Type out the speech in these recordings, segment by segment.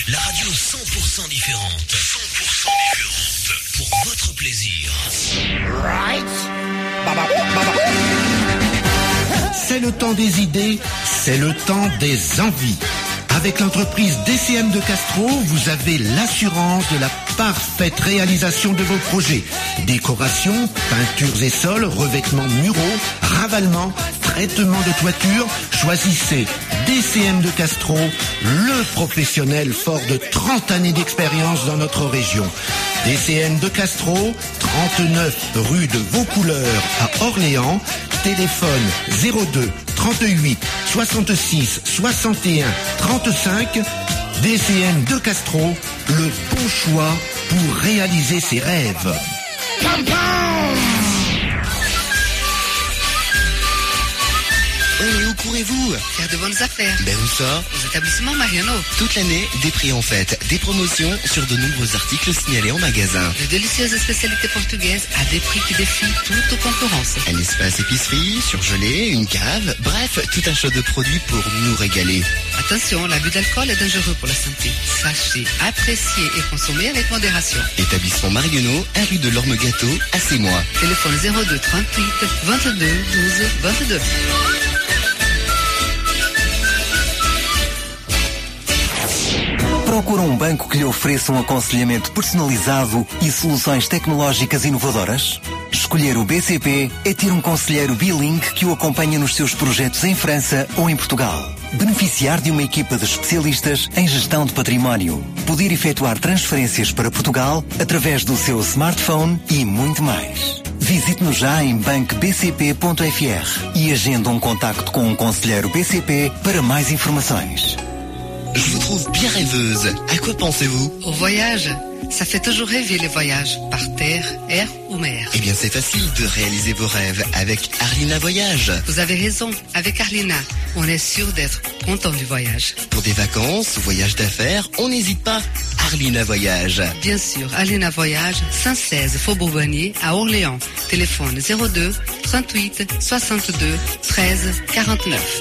La radio 100% différente. 100% différente. Pour votre plaisir. Right? C'est le temps des idées, c'est le temps des envies. Avec l'entreprise DCM de Castro, vous avez l'assurance de la parfaite réalisation de vos projets. Décoration, peintures et sols, revêtements muraux, ravalement, traitement de toiture. Choisissez DCM de Castro, le professionnel fort de 30 années d'expérience dans notre région. DCM de Castro, 39 rue de Vaucouleurs à Orléans. Téléphone 02 38 66 61 35. DCM de Castro, le bon choix pour réaliser ses rêves. Oh, mais où courez-vous? Faire de bonnes affaires. Ben où ça? Aux établissements Mariano. Toute l'année, des prix en fête, des promotions sur de nombreux articles signalés en magasin. De délicieuses spécialités portugaises à des prix qui défient toute concurrence. Un espace épicerie, surgelé, une cave, bref, tout un choix de produits pour nous régaler. Attention, l'abus d'alcool est dangereux pour la santé. Sachez, apprécier et consommer avec modération. Établissement Marionneau, 1 rue de l'Orme-Gâteau, à Sémois. Téléphone 02 38 22 12 22. Procura banco que lhe ofereça aconselhamento personalizado e soluções tecnológicas inovadoras? Escolher o BCP é ter conselheiro bilingue que o acompanha nos seus projetos em França ou em Portugal. Beneficiar de uma equipa de especialistas em gestão de património. Poder efetuar transferências para Portugal através do seu smartphone e muito mais. Visite-nos já em bancobcp.fr e agende contacto com conselheiro BCP para mais informações. Je vous trouve bien rêveuse. À quoi pensez-vous? Au voyage. Ça fait toujours rêver les voyages, par terre, air ou mer. Eh bien, c'est facile de réaliser vos rêves avec Arlina Voyage. Vous avez raison, avec Arlina, on est sûr d'être content du voyage. Pour des vacances, voyages d'affaires, on n'hésite pas. Arlina Voyage. Bien sûr, Arlina Voyage, 116 Faubourg Bonnier à Orléans. Téléphone 02 38 62 13 49.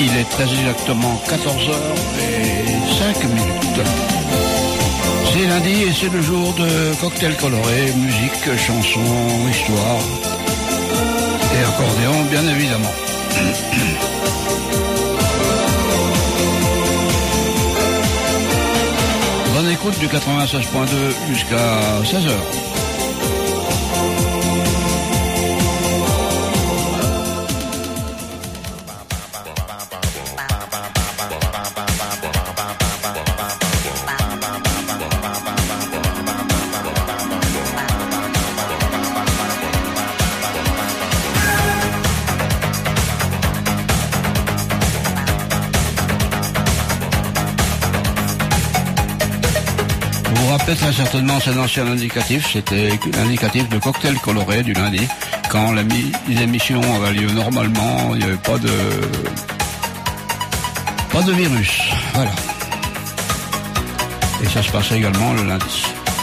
il est très exactement 14h05. C'est lundi et c'est le jour de cocktail coloré, musique, chansons, histoire et accordéon bien évidemment. Bonne écoute du 96.2 jusqu'à 16h. Très certainement, c'est l'ancien indicatif, c'était l'indicatif de cocktail coloré du lundi, quand les émissions avaient lieu normalement, il n'y avait pas de virus, voilà. Et ça se passait également le lundi.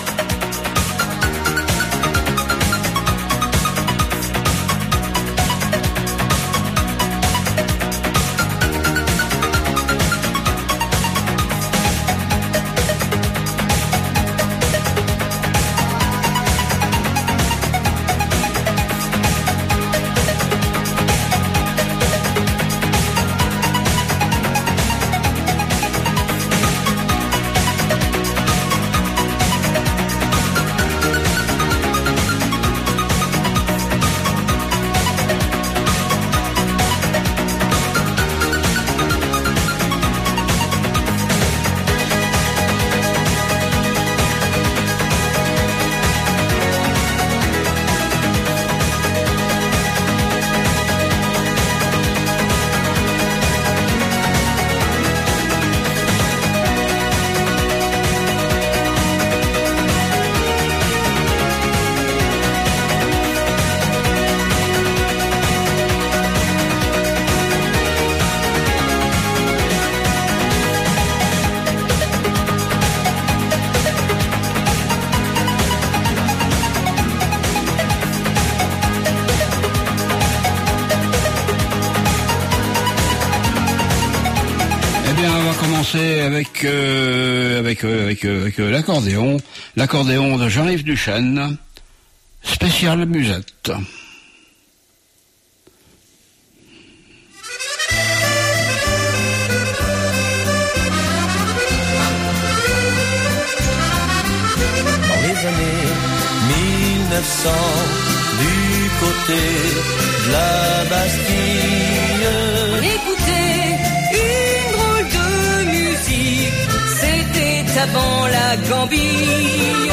Avec l'accordéon de Jean-Yves Duchesne, spécial musette. Dans les années 1900, du côté de la Bastille, écoutez une drôle de musique, c'était avant la Gambie.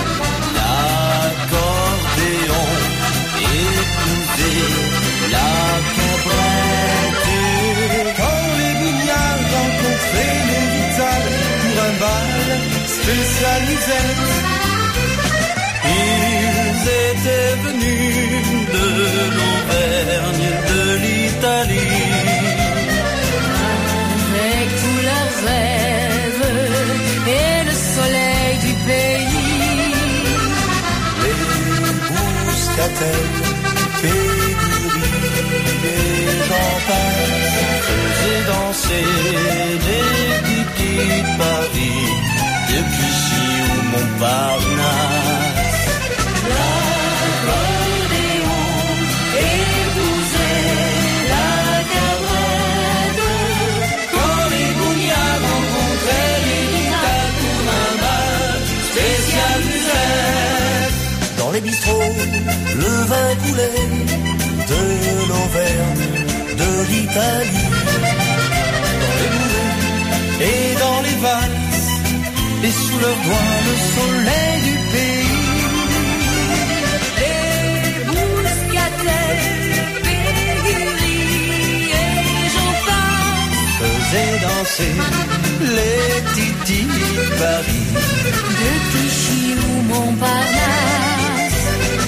L'accordéon épousait la cabrette. Quand les bougnards rencontraient les vitales pour un bal spécial musette, ils étaient venus de l'Auvergne, de l'Italie, avec tous leurs rêves et le soleil du pays. les bouscatelles, Pégury et j'en passe, faisaient danser les petites Paris depuis Clichy ou Montparnasse. L'accordéon épousait la cabrette. Quand les bougnards rencontraient les guitares pour un bal spécial musette. Dans les bistrots, le vin coulait de l'Auvergne, de l'Italie. Dans les bourrées et dans les valses, et sous leurs doigts le soleil du pays. Les bouscatelles, Pégury et j'en passe, Faisaient danser les titis de Paris. de Clichy ou Montparnasse.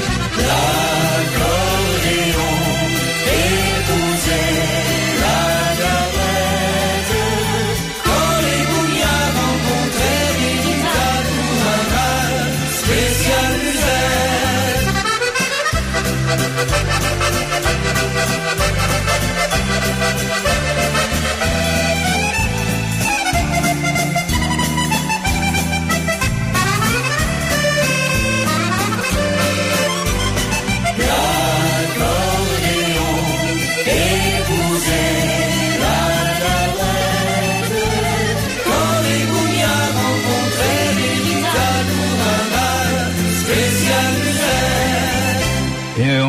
L'accordéon épousait la cabrette. Quand les bougnards rencontraient les guitares pour un bal spécial musette.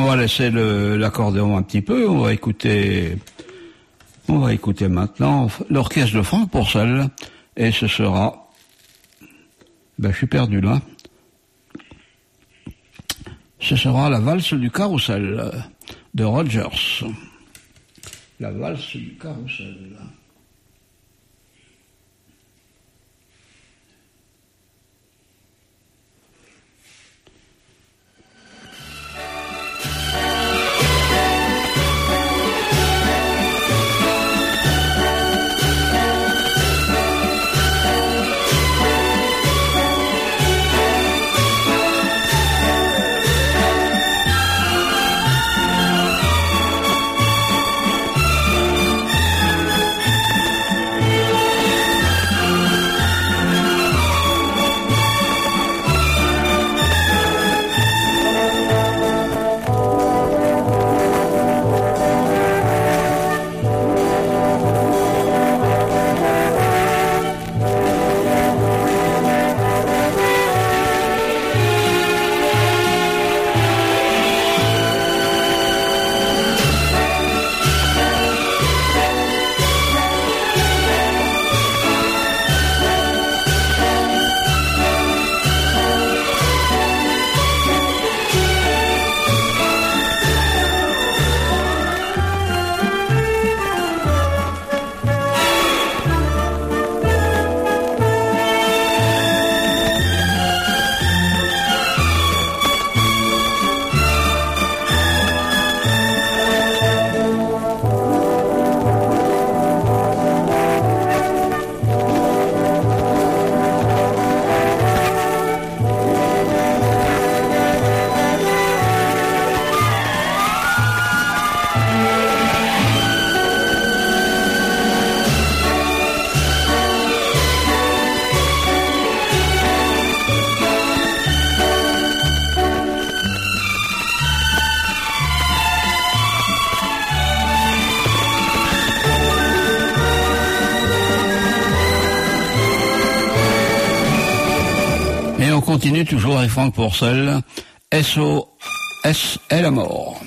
va laisser l'accordéon un petit peu. On va écouter maintenant l'orchestre de Franck Pourcel. Et ce sera... je suis perdu là. Ce sera la valse du carrousel de Rogers. La valse du carrousel. Continue toujours avec Franck Pourcel, SOS et la mort.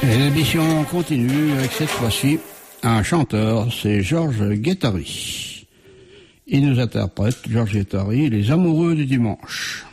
Et l'émission continue avec cette fois-ci un chanteur, c'est Georges Guettari. Il nous interprète, Georges Guettari, Les Amoureux du Dimanche.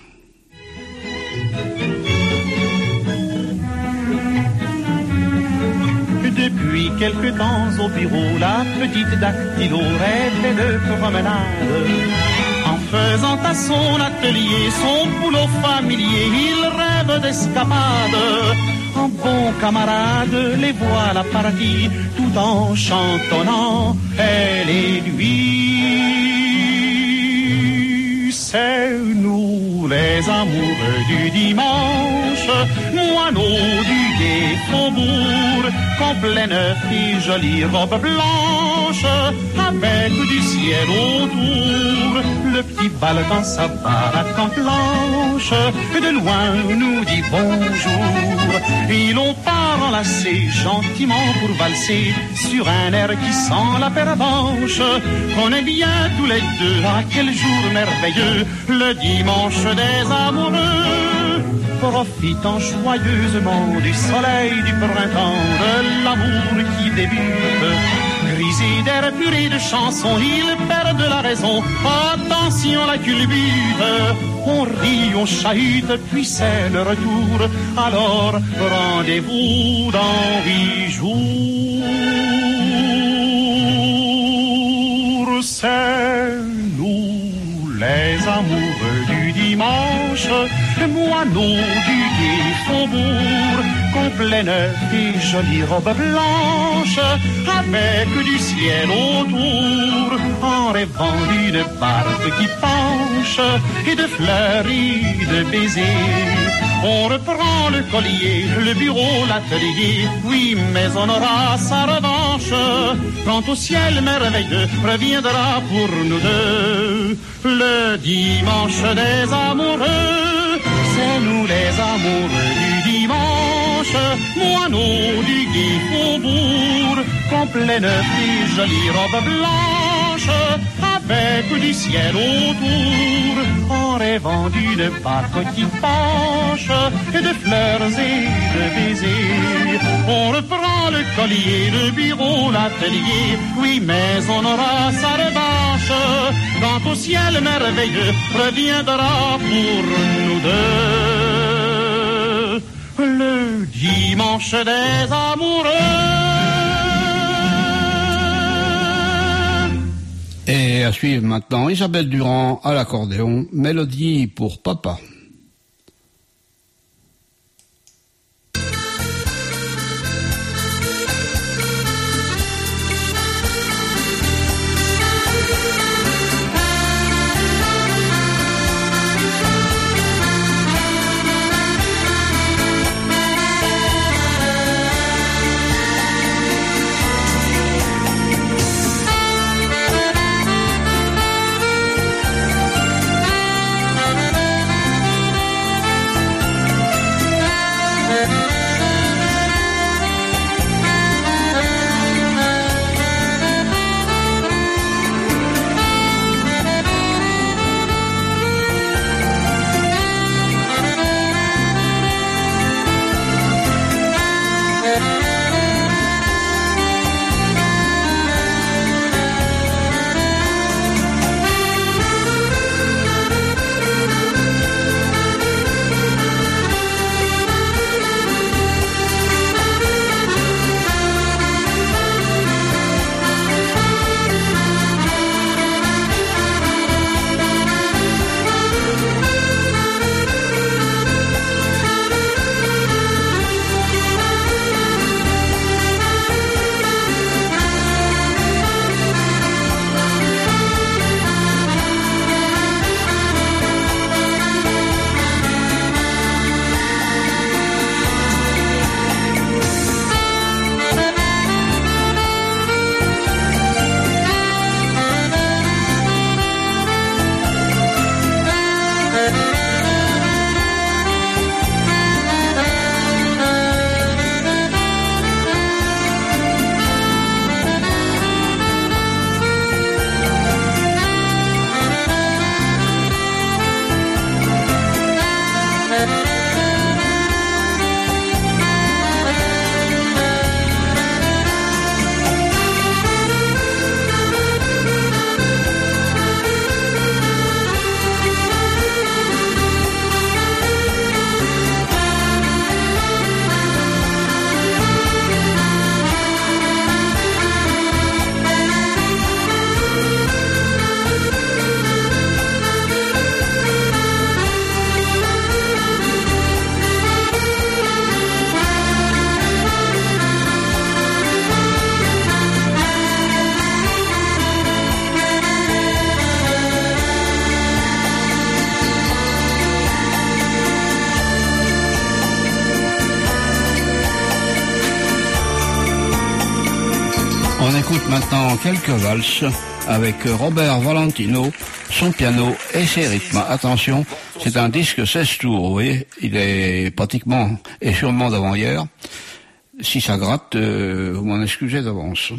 Depuis quelque temps au bureau, la petite dactylo rêvait de promenade. En faisant à son atelier son boulot familier, il rêve d'escapade. En bon camarade, les voilà partis, tout en chantonnant, elle et lui. C'est nous les amoureux du dimanche, moineaux du gai faubourg, complet neuf et jolie robe blanche, avec du ciel autour, le petit bal dans sa baraque en planche, de loin nous dit bonjour. Ils l'ont pas enlacé gentiment pour valser sur un air qui sent la pervenche. On est bien tous les deux, à quel jour merveilleux, le dimanche des amoureux, profitant joyeusement du soleil du printemps, de l'amour qui débute. Grisé d'air puré de chansons, ils perdent la raison. Attention, la culbute. On rit, on chahute, puis c'est le retour. Alors rendez-vous dans 8 jours. C'est nous les amoureux du dimanche, moineaux du gai faubourg, complet neuf et jolie robe blanche, avec du ciel autour, en rêvant d'une barque qui penche, et de fleurs et de baisers. On reprend le collier, le bureau, l'atelier, oui, mais on aura sa revanche, quand au ciel merveilleux reviendra pour nous deux, le dimanche des amoureux, c'est nous les amoureux du dimanche, moineaux du gai faubourg, complet neuf et jolie robe blanche, avec du ciel autour, en rêvant d'une barque qui penche, et de fleurs et de baisers. On reprend le collier, le bureau, l'atelier, oui, mais on aura sa revanche, quand au ciel merveilleux reviendra pour nous deux, le dimanche des amoureux. Et à suivre maintenant Isabelle Durand à l'accordéon, Mélodie pour papa. écoute maintenant quelques valses avec Robert Valentino, son piano et ses rythmes. Attention, c'est un disque 16 tours, vous voyez, il est pratiquement et sûrement d'avant-hier. Si ça gratte, vous m'en excusez d'avance.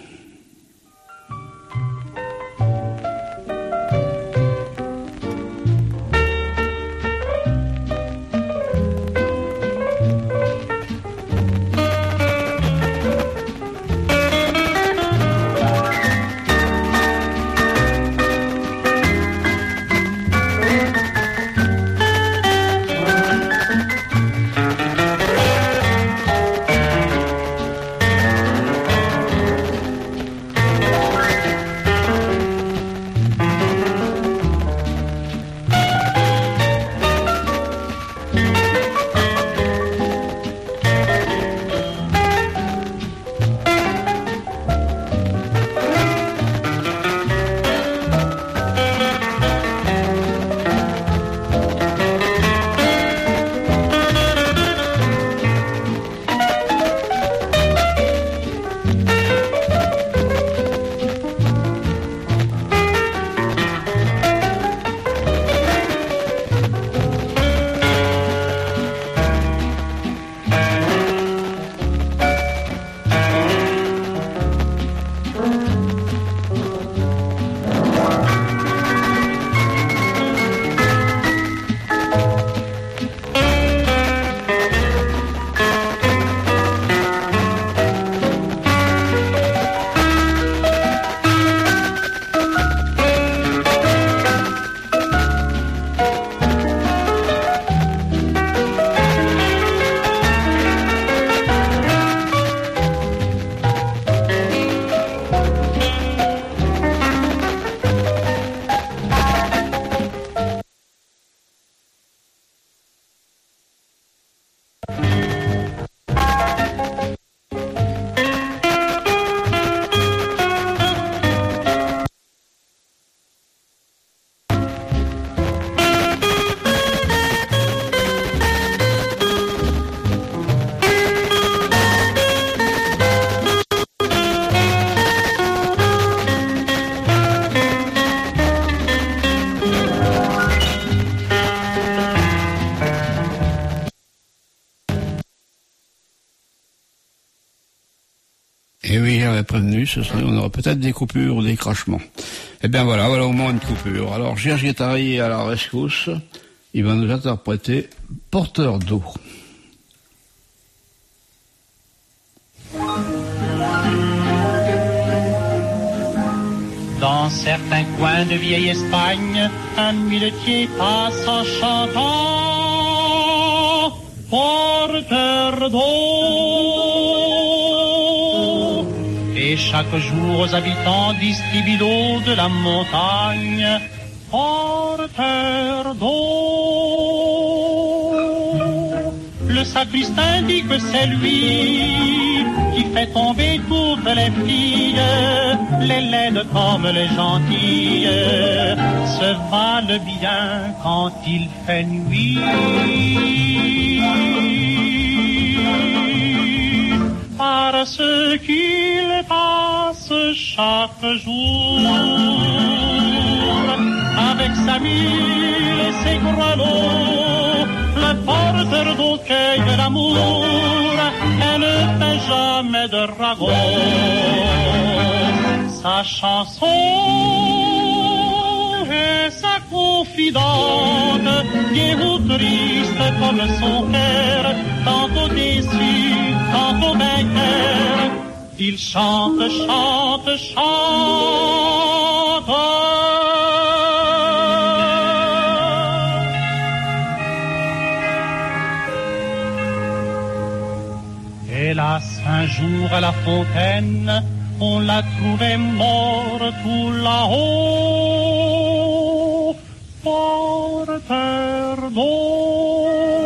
Et oui, j'avais prévenu, on aurait peut-être des coupures ou des craquements. Eh bien voilà au moins une coupure. Alors, Serge Guettari à la rescousse, il va nous interpréter Porteur d'eau. Dans certains coins de vieille Espagne, un muletier passe en chantant Porteur d'eau. Et chaque jour aux habitants distribue l'eau de la montagne, porteur d'eau. Le sacristain dit que c'est lui qui fait tomber toutes les filles, les laides comme les gentilles, se valent bien quand il fait nuit. Parce qu'il passe chaque jour avec sa mule et ses grelots, le porteur d'eau cueille de l'amour et ne fait jamais de ragot. Sa chanson est sa confidente, gai ou triste comme son cœur, tantôt déçu, tantôt vainqueur. Il chante, chante, chante. Hélas, un jour à la fontaine, on l'a trouvé mort tout là-haut, porteur d'eau.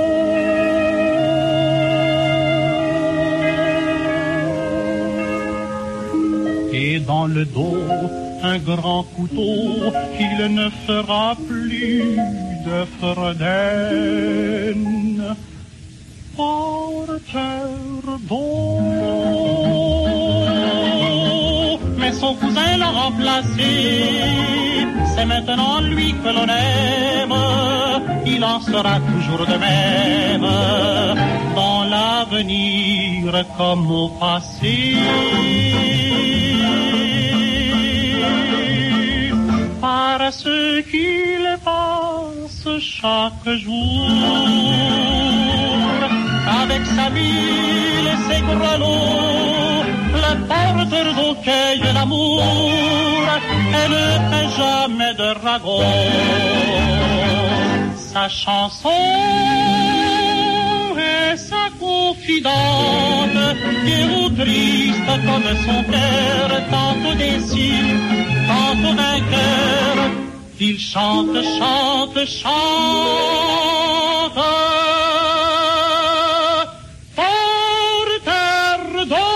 Et dans le dos, un grand couteau, il ne fera plus de Fredenne. Porteur d'eau. son cousin l'a remplacé. C'est maintenant lui que l'on aime, il en sera toujours de même, dans l'avenir comme au passé. Parce qu'il passe chaque jour avec sa ville et ses grelots, le porteur d'eau cueille l'amour et ne fait jamais de ragot. Sa chanson est sa confidente, gai ou triste comme son cœur, tantôt déçu, tantôt vainqueur. Il chante, chante, chante, porteur d'eau.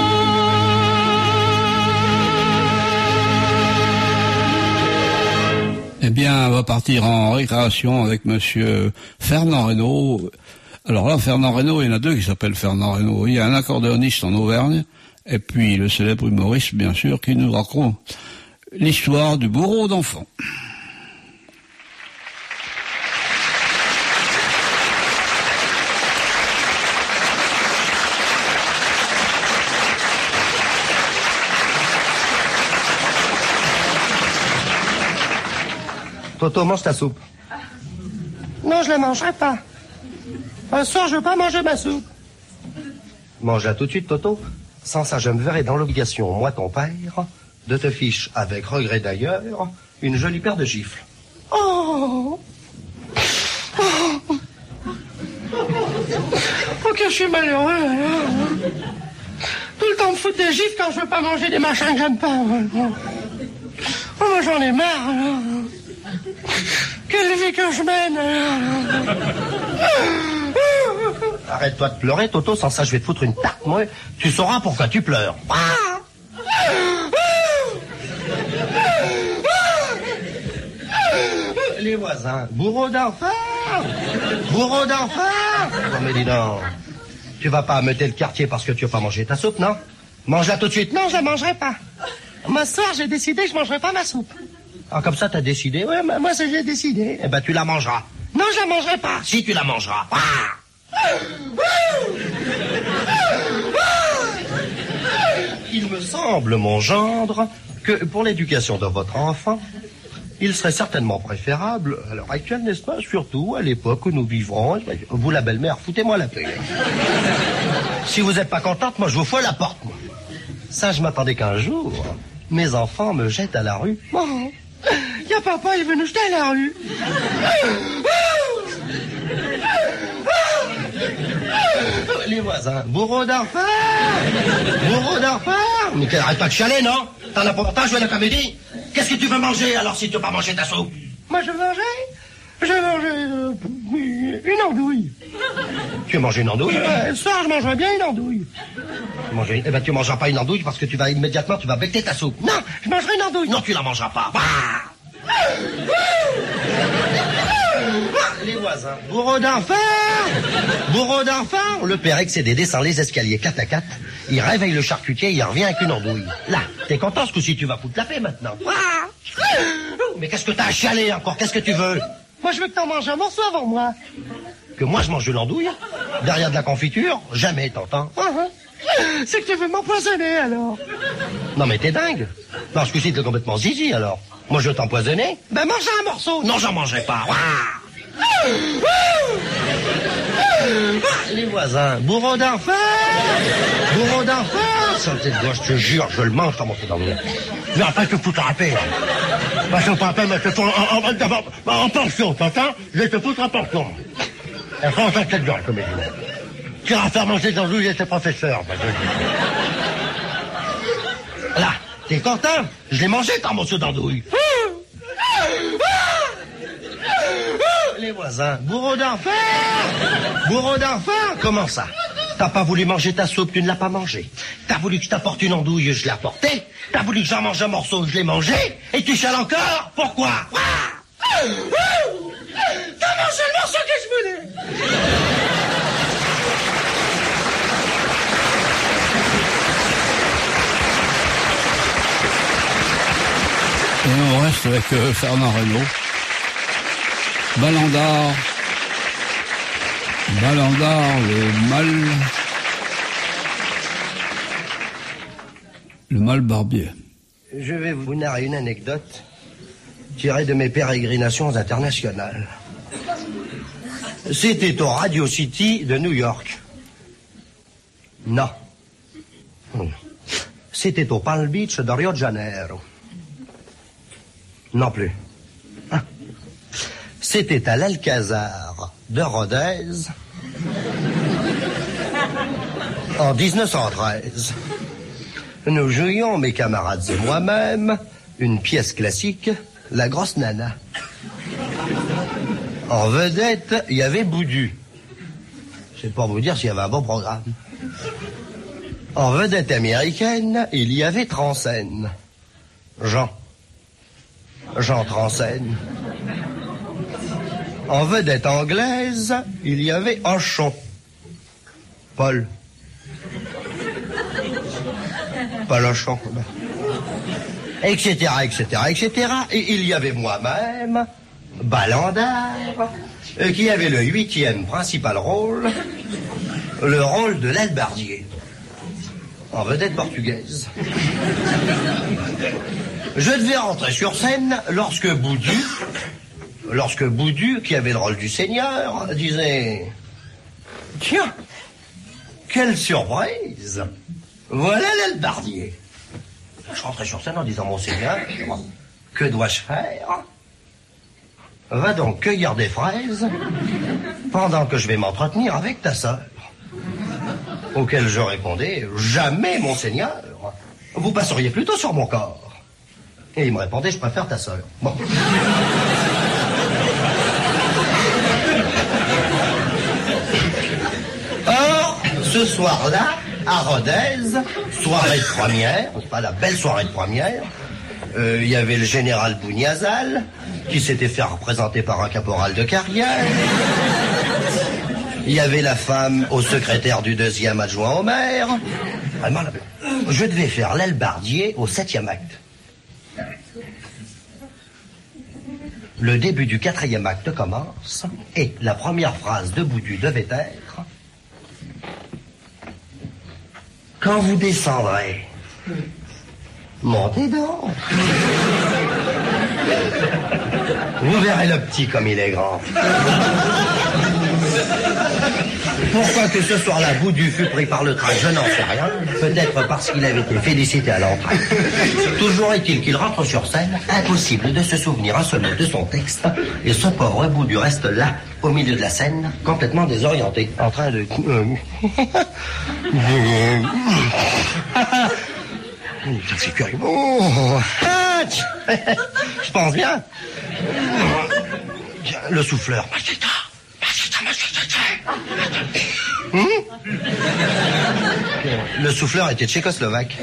Eh bien, on va partir en récréation avec monsieur Fernand Reynaud. Alors là, Fernand Reynaud, il y en a deux qui s'appellent Fernand Reynaud. Il y a un accordéoniste en Auvergne, et puis le célèbre humoriste, bien sûr, qui nous raconte l'histoire du bourreau d'enfants. Toto, mange ta soupe. Non, je la mangerai pas. Un soir, je veux pas manger ma soupe. Mange-la tout de suite, Toto. Sans ça, je me verrai dans l'obligation, moi ton père, de te fiche, avec regret d'ailleurs, une jolie paire de gifles. Oh, que je suis malheureux, alors. Tout le temps me foutre des gifles quand je veux pas manger des machins que j'aime pas. Oh, moi, j'en ai marre, alors. Quelle vie que je mène, alors. Arrête-toi de pleurer, Toto, sans ça, je vais te foutre une tarte, moi. Tu sauras pourquoi tu pleures. Les voisins, bourreau d'enfants. Bourreau d'enfants. Non, mais dis donc, tu vas pas ameuter le quartier parce que tu veux pas manger ta soupe, non? Mange-la tout de suite. Non, je la mangerai pas. Moi, ce soir, j'ai décidé que je mangerai pas ma soupe. Ah, comme ça, t'as décidé? Ouais, mais moi, j'ai décidé. Eh ben, tu la mangeras. Non, je la mangerai pas. Si, tu la mangeras. Il me semble, mon gendre, que pour l'éducation de votre enfant, il serait certainement préférable, à l'heure actuelle, n'est-ce pas, surtout à l'époque où nous vivrons, vous la belle-mère, foutez-moi la paix. Si vous n'êtes pas contente, moi je vous fous à la porte, moi. Ça, je m'attendais qu'un jour, mes enfants me jettent à la rue. Oh, y a papa, il veut nous jeter à la rue. Les voisins, bourreau d'enfants. Bourreau d'enfants. Mais arrête pas de chialer, non? T'en as pas pour toi jouer à la comédie? Qu'est-ce que tu veux manger, alors, si tu veux pas manger ta soupe? Moi, je veux manger une andouille. Tu veux manger une andouille? Ce soir, je mangerai bien une andouille. Eh ben, tu mangeras pas une andouille parce que tu vas immédiatement, tu vas becter ta soupe. Non, je mangerai une andouille. Non, tu la mangeras pas. Les voisins. Bourreau d'enfants. Bourreau d'enfants. Le père excédé descend les escaliers 4 à 4. Il réveille le charcutier, il revient avec une andouille. Là, t'es content ce coup-ci, tu vas foutre la paix maintenant. Mais qu'est-ce que t'as à chialer encore? Qu'est-ce que tu veux? Moi, je veux que t'en manges un morceau avant moi. Que moi, je mange de l'andouille? Derrière de la confiture? Jamais, t'entends? C'est que tu veux m'empoisonner, alors. Non, mais t'es dingue. Non, ce coup-ci, t'es complètement zizi, alors. Moi, je veux t'empoisonner? Ben, mange un morceau. Non, j'en mangerai pas. Les voisins, bourreau d'enfants. Bourreau d'enfants. Saleté de gosse, je te jure, je le mange, comment c'est dans le nez. Mais après, je te foutre la paix. Parce que pas mais je te fous en pension, t'entends? Je vais te foutre en pension. Elle prend ça tête gueule, comme il dit. Tu vas faire manger dans l'ouille et tes professeurs. Là, t'es content? Je l'ai mangé, ton morceau d'andouille. Les voisins, bourreau d'enfants. Bourreau d'enfants. Comment ça? T'as pas voulu manger ta soupe, tu ne l'as pas mangée. T'as voulu que je t'apporte une andouille, je l'ai apportée. T'as voulu que j'en mange un morceau, je l'ai mangé. Et tu chiales encore? Pourquoi? T'as mangé le morceau que je voulais. reste avec Fernand Reynaud. Balandard, le mal barbier. Je vais vous narrer une anecdote tirée de mes pérégrinations internationales. C'était au Radio City de New York. Non. C'était au Palm Beach de Rio de Janeiro. Non plus. C'était à l'Alcazar de Rodez en 1913. Nous jouions, mes camarades et moi-même, une pièce classique, La Grosse Nana. En vedette, il y avait Boudu. C'est pour vous dire s'il y avait un bon programme. En vedette américaine, il y avait Transène. Jean Transène. En vedette anglaise, il y avait Hochon. Paul Hochon. Etc. Et il y avait moi-même, Balandard, qui avait le 8e principal rôle, le rôle de l'albardier, en vedette portugaise. Je devais rentrer sur scène lorsque Boudu, qui avait le rôle du Seigneur, disait « Tiens, quelle surprise! Voilà l'albardier !» Je rentrais sur scène en disant « Mon Seigneur, que dois-je faire? Va donc cueillir des fraises pendant que je vais m'entretenir avec ta sœur. » Auquel je répondais « Jamais, mon Seigneur, vous passeriez plutôt sur mon corps. » Et il me répondait « Je préfère ta sœur. » Bon. Or, ce soir-là, à Rodez, soirée de première, c'est pas la belle soirée de première, il y avait le général Bouniazal, qui s'était fait représenter par un caporal de carrière. Il y avait la femme au secrétaire du 2e adjoint au maire. Vraiment, je devais faire l'albardier au 7e acte. Le début du 4e acte commence, et la première phrase de Boudu devait être « Quand vous descendrez, montez donc. Vous verrez le petit comme il est grand. » Pourquoi que ce soir-là, Boudu fut pris par le train, je n'en sais rien. Peut-être parce qu'il avait été félicité à l'entrée. Toujours est-il qu'il rentre sur scène, impossible de se souvenir un seul mot de son texte, et ce pauvre Boudu reste là, au milieu de la scène, complètement désorienté, en train de... C'est curieux. Je pense bien. Le souffleur. Le souffleur était tchécoslovaque.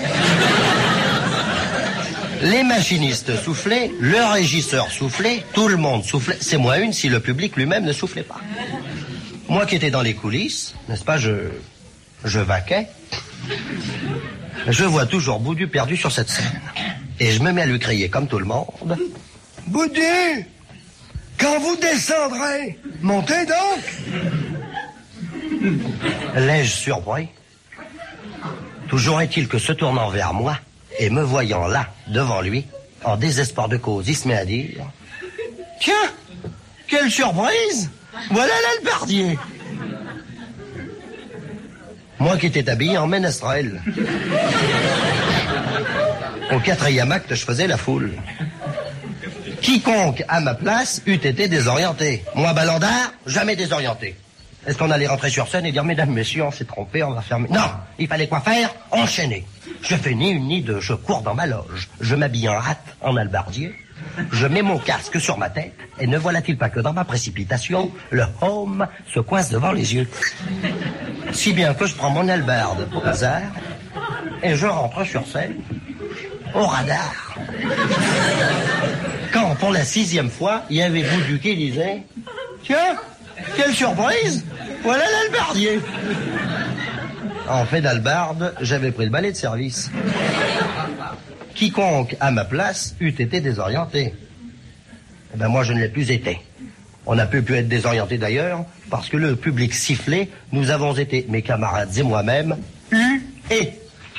Les machinistes soufflaient, le régisseur soufflait, tout le monde soufflait. C'est moi une si le public lui-même ne soufflait pas. Moi qui étais dans les coulisses, n'est-ce pas, je vaquais. Je vois toujours Boudu perdu sur cette scène. Et je me mets à lui crier comme tout le monde. Boudu, quand vous descendrez, montez donc. L'ai-je surpris? Toujours est-il que se tournant vers moi et me voyant là, devant lui, en désespoir de cause, il se met à dire « Tiens, quelle surprise! Voilà l'albardier !» Moi qui étais habillé en ménestrel. Au 4e acte, je faisais la foule. Quiconque, à ma place, eût été désorienté. Moi, Balandard, jamais désorienté. Est-ce qu'on allait rentrer sur scène et dire « Mesdames, messieurs, on s'est trompé, on va fermer... » Non, il fallait quoi faire? Enchaîner. Je fais ni une ni deux, je cours dans ma loge. Je m'habille en rate, en albardier. Je mets mon casque sur ma tête. Et ne voilà-t-il pas que dans ma précipitation, le home se coince devant les yeux. Si bien que je prends mon albarde au hasard et je rentre sur scène au radar. Quand, pour la 6e fois, il y avait Boudu qui disait « Tiens, quelle surprise! Voilà l'albardier !» En fait d'albarde, j'avais pris le balai de service. quiconque à ma place eût été désorienté. Eh ben moi je ne l'ai plus été. On n'a pu être désorienté d'ailleurs, parce que le public sifflé, nous avons été, mes camarades et moi-même, hués.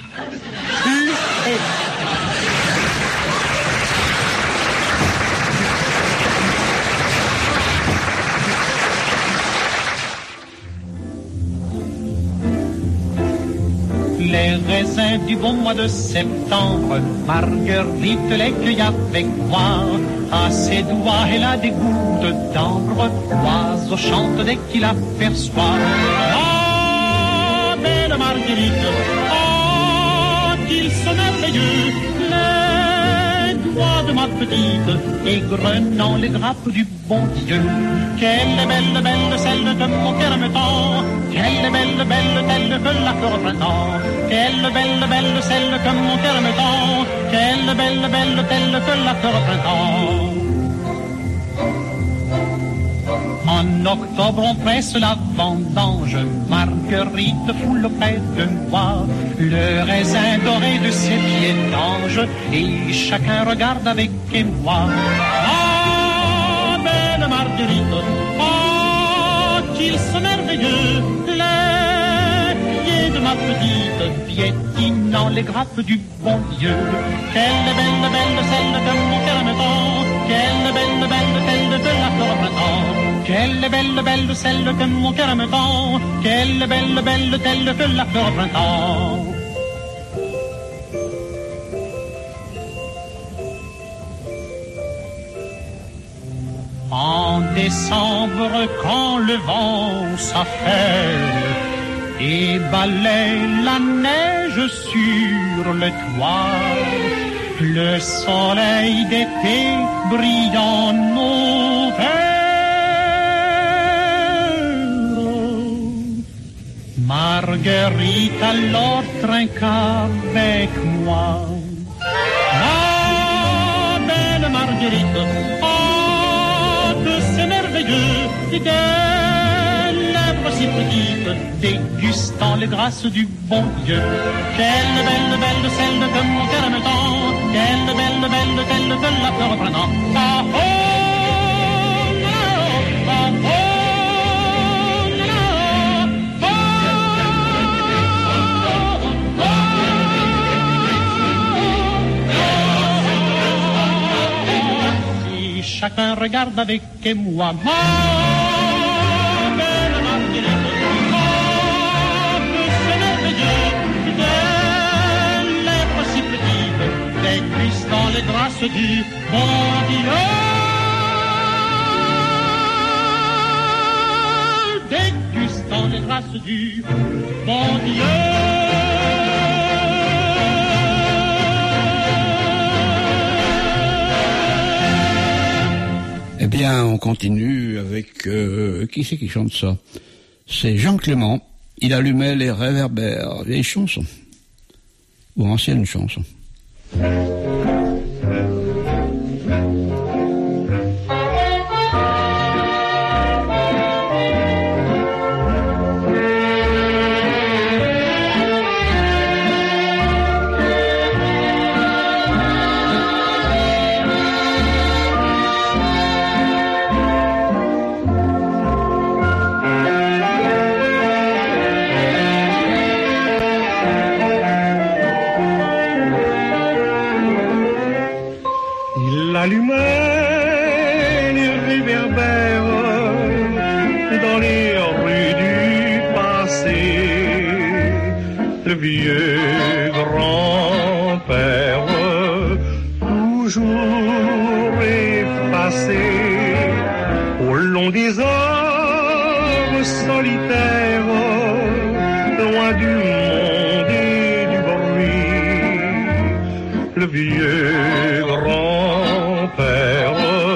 Les raisins du bon mois de septembre, Marguerite les cueille avec moi. À ses doigts, elle a des gouttes d'ambre. L'oiseau chante dès qu'il aperçoit. Ah, belle Marguerite, ah, qu'ils sont merveilleux, les doigts de ma petite, égrenant les grappes du bon Dieu. Quelle est belle, belle, celle que mon cœur me tend. Quelle est belle, belle, telle que la fleur au printemps. Quelle est belle, belle, celle que mon cœur me tend. Quelle est belle, belle, telle que la fleur au printemps. En octobre on presse la vendange, Marguerite foule auprès de moi le raisin doré de ses pieds d'ange, et chacun regarde avec émoi. Ah, belle Marguerite, ah, qu'ils sont merveilleux, les pieds de ma petite, piétinant les grappes du bon Dieu. Quelle belle, belle, celle que mon cœur me tend. Quelle belle, belle, telle que la fleur au printemps. Quelle belle, belle, celle que mon cœur me tend. Quelle belle, belle, telle que la fleur au printemps. En décembre, quand le vent s'affole et balaye la neige sur le toit, le soleil d'été brille en nos cœurs. Marguerite alors trinque avec moi. Ah, belle Marguerite, ah, que c'est merveilleux, des lèvres si petites, dégustant les grâces du bon Dieu. Quelle belle, belle, celle que mon cœur me tend. Quelle belle, belle, telle que la fleur au printemps. Ah, oh, ah, oh, chacun regarde avec émoi. Ma belle Marguerite, oh, que c'est merveilleux, des lèvres si petites, dégustant les grâces du bon Dieu. Dégustant les grâces du bon Dieu. Eh bien, on continue avec... qui c'est qui chante ça? C'est Jean Clément. Il allumait les réverbères. Vieille chanson. Ou ancienne chanson. Allumait les réverbères dans les rues du passé. Le vieux grand-père, toujours effacé, au long des heures solitaires, loin du monde et du bruit. Le vieux grand-père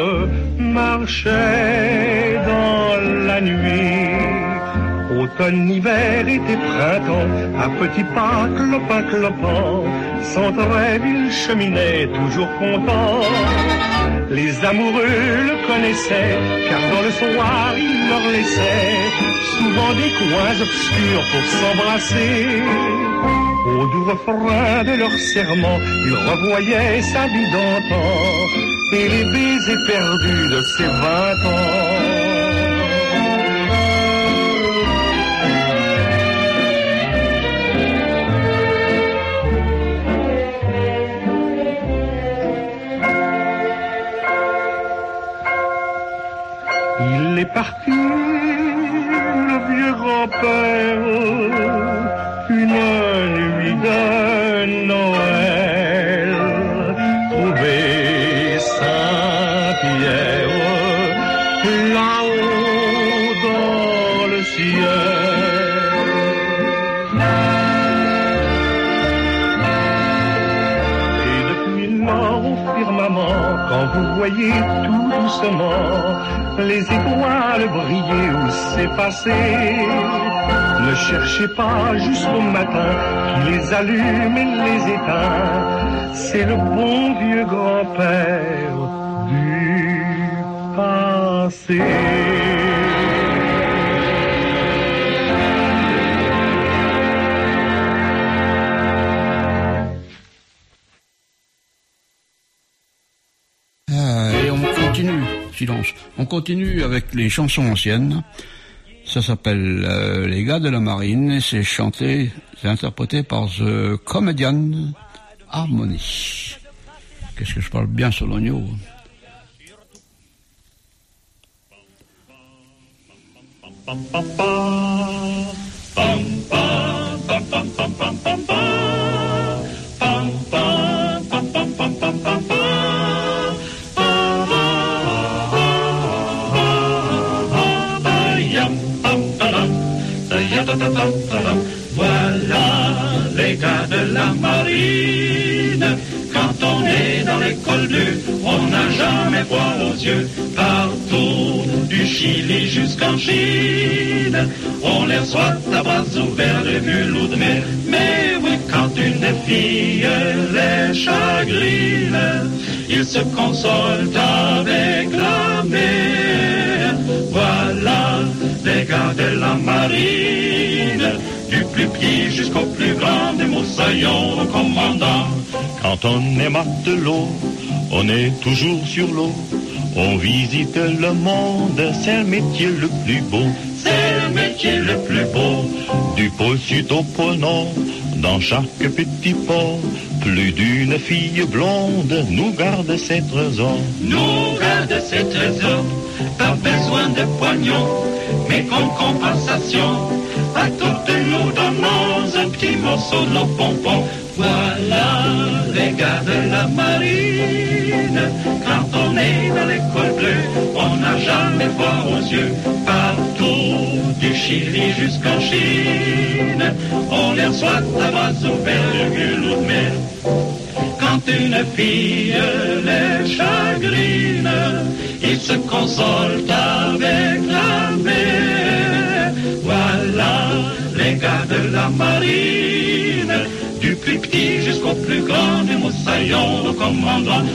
marchait dans la nuit. Automne, hiver, été, printemps, à petits pas, clopin, clopant, sans trêve il cheminait, toujours content. Les amoureux le connaissaient, car dans le soir il leur laissait souvent des coins obscurs pour s'embrasser. Au doux refrain de leur serment, il revoyait sa vie d'antan et les baisers perdus de ses 20 ans. Il est parti, le vieux grand-père, une nuit de Noël, trouver Saint-Pierre là-haut dans le ciel. Et depuis l'or au firmament, quand vous voyez tout doucement les étoiles briller où c'est passé, ne cherchez pas jusqu'au matin qui les allume et les éteint. C'est le bon vieux grand-père du passé. Et on continue, silence. On continue avec les chansons anciennes. Ça s'appelle Les gars de la marine et c'est chanté, c'est interprété par The Comedian Harmony. Qu'est-ce que je parle bien sur l'oignon. Voilà les gars de la marine. Quand on est dans l'école bleue, on n'a jamais froid aux yeux. Partout, du Chili jusqu'en Chine, on les reçoit à bras ouverts de bulles ou de mer. Mais oui, quand une fille les chagrine, ils se consolent avec la mer. Voilà les gars de la marine, du plus petit jusqu'au plus grand, des moussaillons au commandant. Quand on est matelot, on est toujours sur l'eau. On visite le monde, c'est le métier le plus beau. C'est le métier le plus beau. Du pôle sud au pôle nord, dans chaque petit port, plus d'une fille blonde nous garde ses trésors. Nous garde ses trésors, pas besoin de poignons, mais comme compensation, à toutes nous donnons un petit morceau de nos pompons. Voilà les gars de la marine, quand on est dans l'école bleue, on n'a jamais froid aux yeux. Partout, du Chili jusqu'en Chine, on les reçoit à bras ouverts de bulles ou de mer. Quand une fille les chagrine, ils se consolent avec la mer. Voilà les gars de la marine, du plus petit jusqu'au plus grand, des moussaillons au commandant.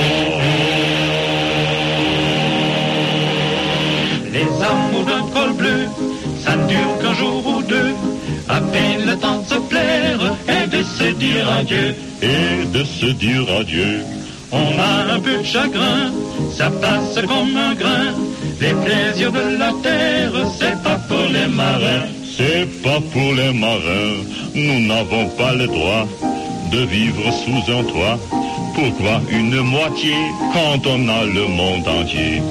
Les amours d'un col bleu, ça ne dure qu'un jour ou deux, à peine le temps de se plaire et de se dire adieu. Et de se dire adieu. On a un peu de chagrin, ça passe comme un grain. Les plaisirs de la terre, c'est pas pour les marins. C'est pas pour les marins, nous n'avons pas le droit de vivre sous un toit. Pourquoi une moitié quand on a le monde entier?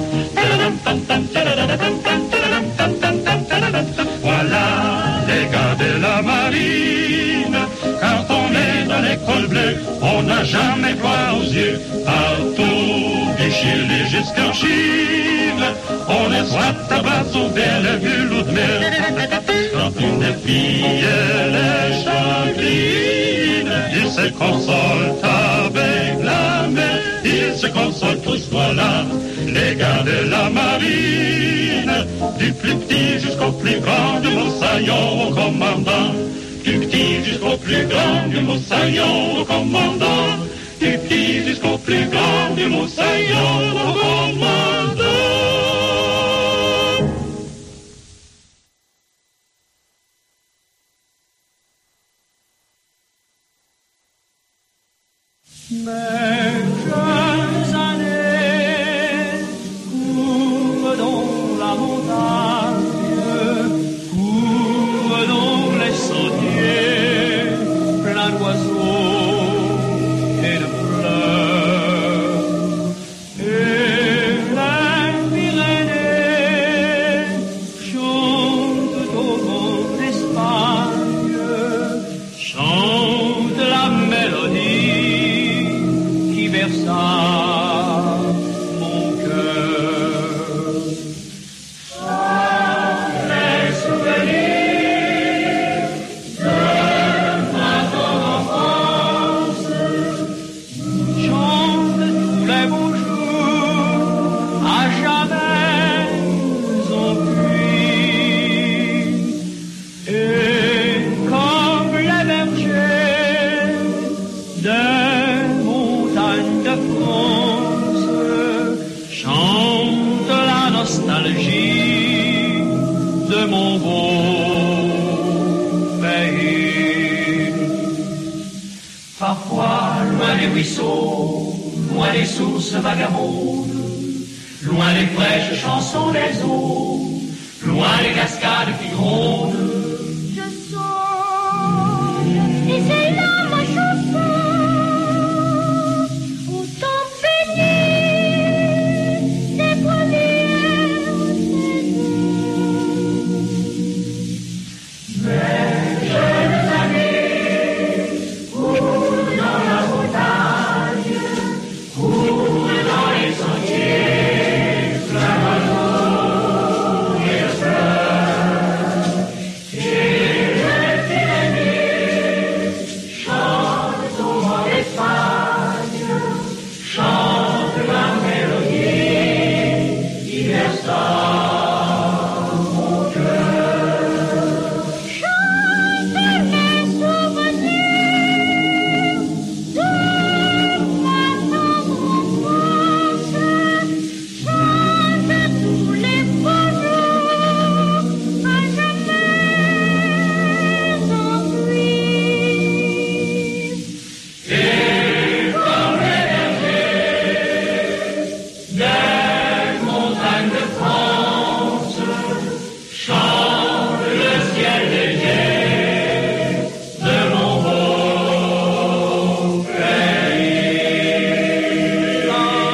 Voilà les gars de la marine, quand on est dans l'école bleue, on n'a jamais froid aux yeux. Partout, du Chili jusqu'en Chine, on les soit à bras ouverts, le bulles ou de mer. Quand une fille les chagrine, ils se consolent avec la mer. Ils se consolent tous, voilà, les gars de la marine, du plus petit jusqu'au plus grand, du moussaillon au commandant. Du petit jusqu'au plus grand, du moussaillon au commandant. Du petit jusqu'au plus grand, du moussaillon au commandant. Mes jeunes années courent dans la montagne, courent dans les sentiers, plein d'oiseaux et de fleurs. Et les Pyrénées chantent au vent d'Espagne, chantent la mélodie qui versa mon cœur. Les souvenirs de ma grande enfance chantent tous les beaux jours à jamais enfuis. Et comme les bergers des montagnes de France chante la nostalgie de mon beau pays. Parfois, loin des ruisseaux, loin des sources vagabondes, loin des fraîches chansons des eaux, loin des cascades qui grondent, Je songe, et c'est là ma chanson, au temps béni des premières saisons. mes jeunes années courent dans la montagne, courent dans les sentiers, plein d'oiseaux et de fleurs. Et les Pyrénées chantent au vent d'Espagne, chantent la mélodie qui versa mon cœur. Chante les souvenirs de ma tendre enfance, chante tous les beaux jours à jamais enfuis. Et comme les bergers des montagnes de France chantent le ciel léger de mon beau pays.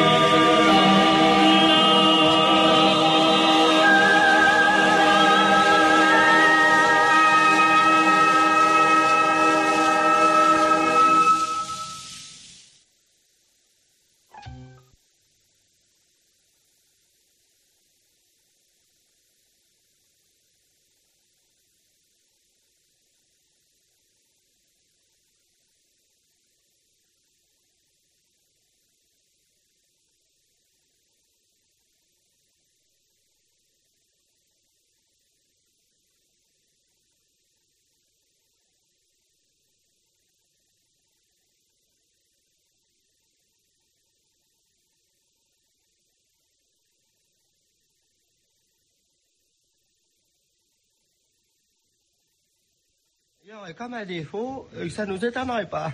Il y aurait comme un défaut que ça nous étonnerait pas.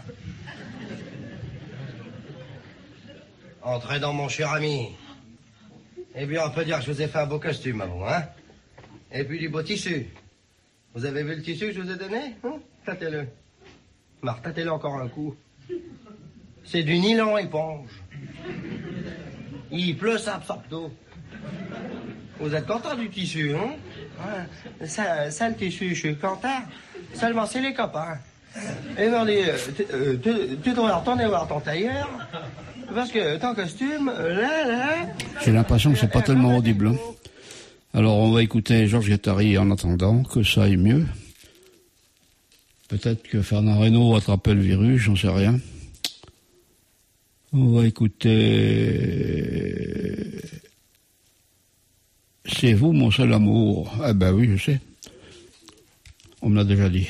Entrez dans mon cher ami. Et puis on peut dire que je vous ai fait un beau costume à vous, hein. Et puis du beau tissu. Vous avez vu le tissu que je vous ai donné, hein? Tâtez-le. Tâtez-le encore un coup. C'est du nylon éponge. Il pleut, ça absorbe d'eau. Vous êtes content du tissu, hein? Ouais. Ça, le tissu, je suis content. Seulement, c'est les copains. Et on dit, tu dois retourner voir ton tailleur, parce que ton costume, là... J'ai l'impression que c'est pas tellement audible. Hein. Alors, on va écouter Georges Guattari en attendant que ça aille mieux. Peut-être que Fernand Reynaud attrapait le virus, j'en sais rien. On va écouter... C'est vous, mon seul amour. Ah ben oui, je sais. On me l'a déjà dit.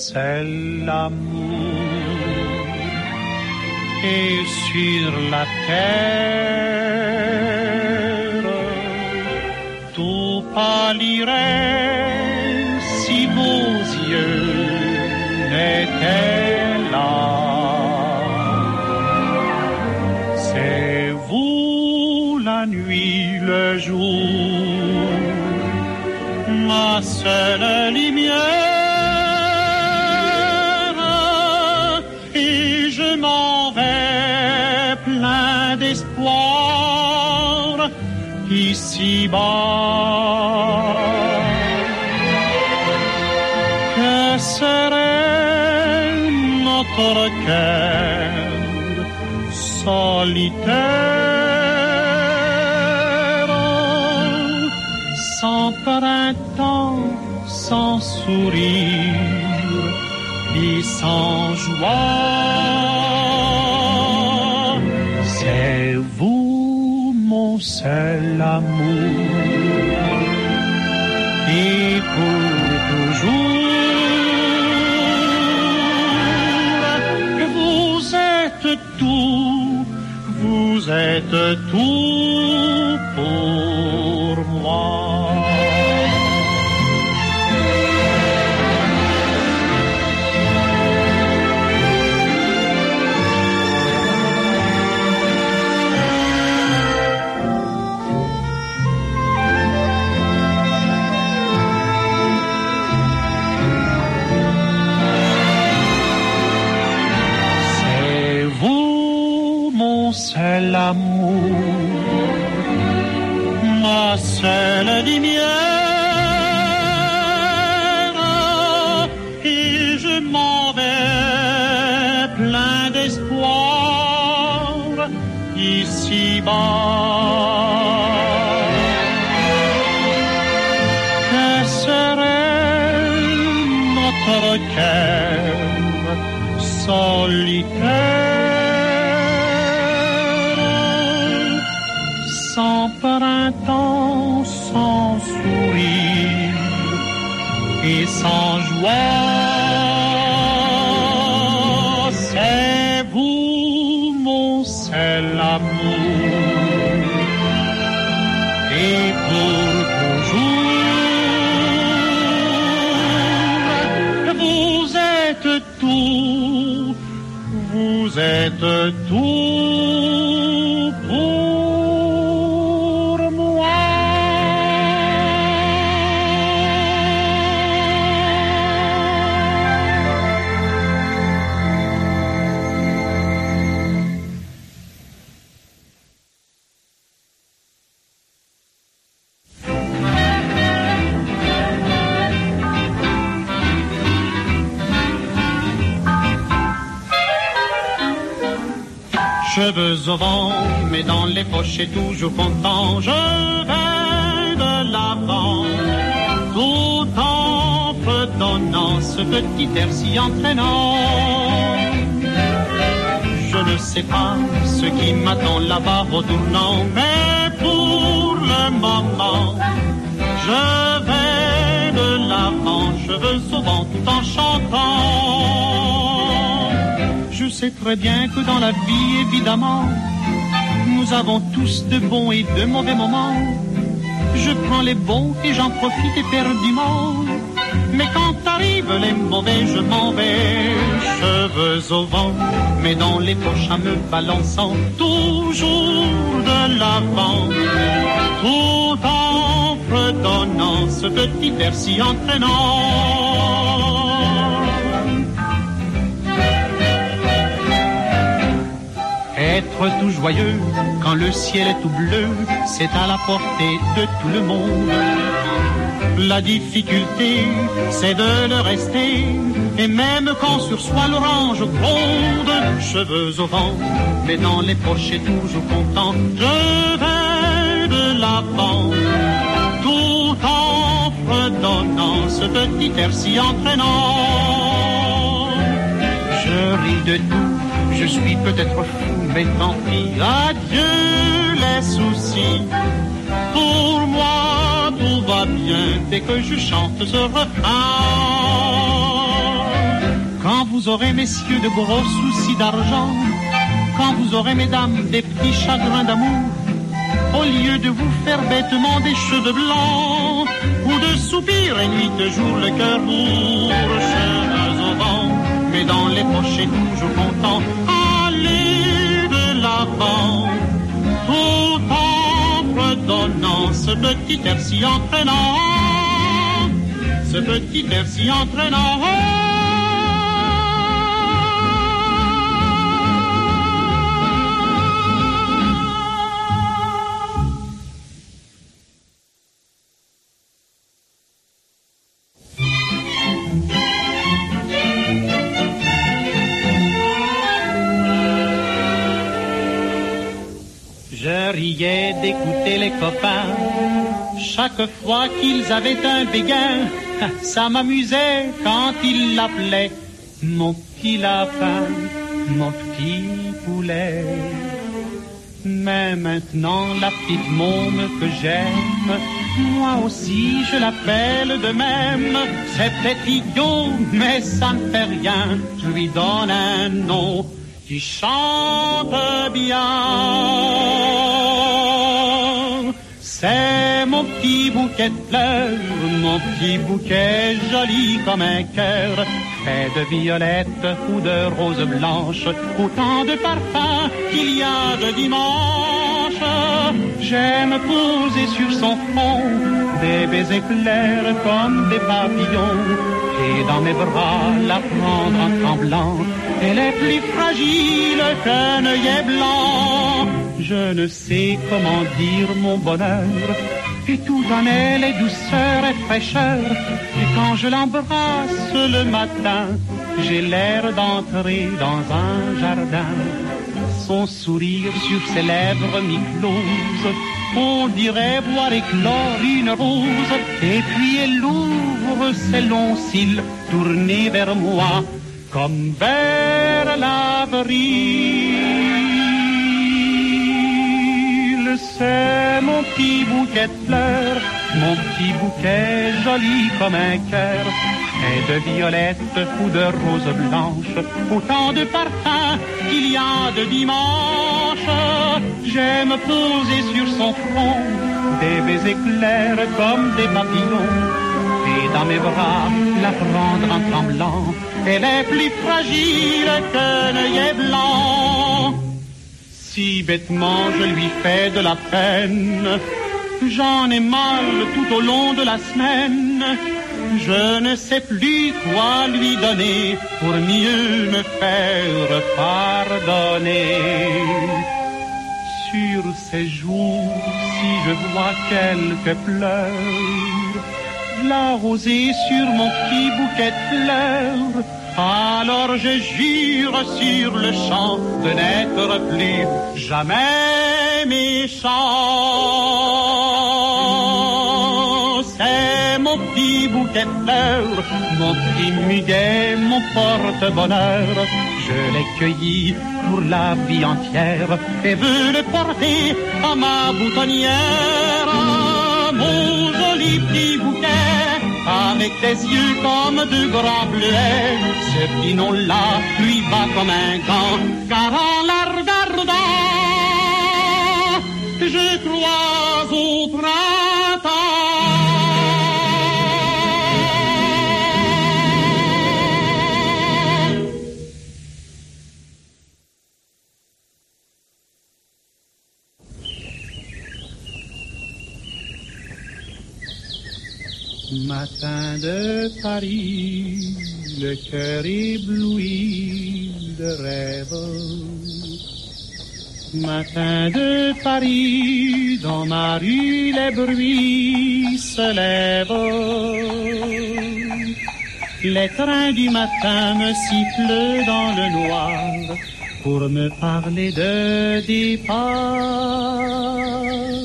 c'est l'amour. Et sur la terre, tout pâlirait si vos yeux n'étaient là. C'est vous la nuit, le jour, ma seule lumière, et je m'en vais plein d'espoir ici-bas. Que serait notre cœur solitaire, sans printemps, sans sourire et sans joie. C'est vous mon seul amour, et pour toujours, vous êtes tout pour moi. C'est l'amour, ma seule lumière, et je m'en vais plein d'espoir ici-bas. Que serait notre cœur solitaire, sans printemps, sans sourire et sans joie. C'est vous mon seul amour, et pour toujours, vous êtes tout pour moi. Cheveux au vent, mais dans les poches et toujours content, je vais de l'avant, tout en fredonnant ce petit air si entraînant. Je ne sais pas ce qui m'attend là-bas au tournant, mais pour le moment, je vais de l'avant, cheveux au vent, tout en chantant. Je sais très bien que dans la vie, évidemment, nous avons tous de bons et de mauvais moments. Je prends les bons et j'en profite éperdument. Mais quand arrivent les mauvais, je m'en vais, cheveux au vent, mais dans les poches en me balançant, toujours de l'avant, tout en fredonnant ce petit air si entraînant. Être tout joyeux quand le ciel est tout bleu, c'est à la portée de tout le monde. La difficulté, c'est de le rester, et même quand sur soi l'orange gronde, cheveux au vent, mais dans les poches et toujours content, je vais de l'avant, tout en fredonnant ce petit air si entraînant. Je ris de tout, je suis peut-être fou, mais tant pis, adieu les soucis. Pour moi, tout va bien dès que je chante ce refrain. vous aurez, messieurs, de gros soucis d'argent, quand vous aurez, mesdames, des petits chagrins d'amour, au lieu de vous faire bêtement des cheveux blancs, ou de soupirer nuit et jour le cœur lourd, cheveux au vent, mais dans les poches toujours content, allez de l'avant, tout en fredonnant ce petit air si entraînant, ce petit air si entraînant. Je riais d'écouter les copains chaque fois qu'ils avaient un béguin. Ça m'amusait quand ils l'appelaient mon petit lapin, mon petit poulet. Mais maintenant la petite môme que j'aime, moi aussi je l'appelle de même. C'est peut-être idiot, mais ça ne fait rien, je lui donne un nom qui chante bien. C'est mon petit bouquet de fleurs, mon petit bouquet joli comme un cœur, fait de violettes ou de roses blanches, autant de parfums qu'il y a de dimanche. J'aime poser sur son front des baisers clairs comme des papillons, et dans mes bras la prendre en tremblant. Elle est plus fragile qu'un œillet blanc. Je ne sais comment dire mon bonheur, et tout en elle est douceur et fraîcheur. Et quand je l'embrasse le matin, j'ai l'air d'entrer dans un jardin. Son sourire sur ses lèvres mi-closes, on dirait voir éclore une rose. Et puis elle ouvre ses longs cils tournés vers moi, comme vers l'avril. C'est mon petit bouquet de fleurs, mon petit bouquet joli comme un cœur, fait de violettes ou de roses blanches, autant de parfums qu'il y a de dimanche. J'aime poser sur son front des baisers clairs comme des papillons, et dans mes bras la prendre en tremblant. Elle est plus fragile qu'un œillet blanc. Si bêtement je lui fais de la peine, j'en ai mal tout au long de la semaine. Je ne sais plus quoi lui donner pour mieux me faire pardonner. Sur ses joues, si je vois quelques pleurs, la rosée sur mon petit bouquet de fleurs, alors je jure sur le champ de n'être plus jamais méchant. C'est mon petit bouquet de fleurs, mon petit muguet, mon porte-bonheur. Je l'ai cueilli pour la vie entière et veux le porter à ma boutonnière. Mon joli petit bouquet, avec des yeux comme de grands bleuets, ce petit nom-là lui va comme un gant, car en la regardant, je crois au printemps. Matin de Paris, le cœur ébloui de rêve. Matin de Paris, dans ma rue les bruits se lèvent. Les trains du matin me sifflent dans le noir pour me parler de départ.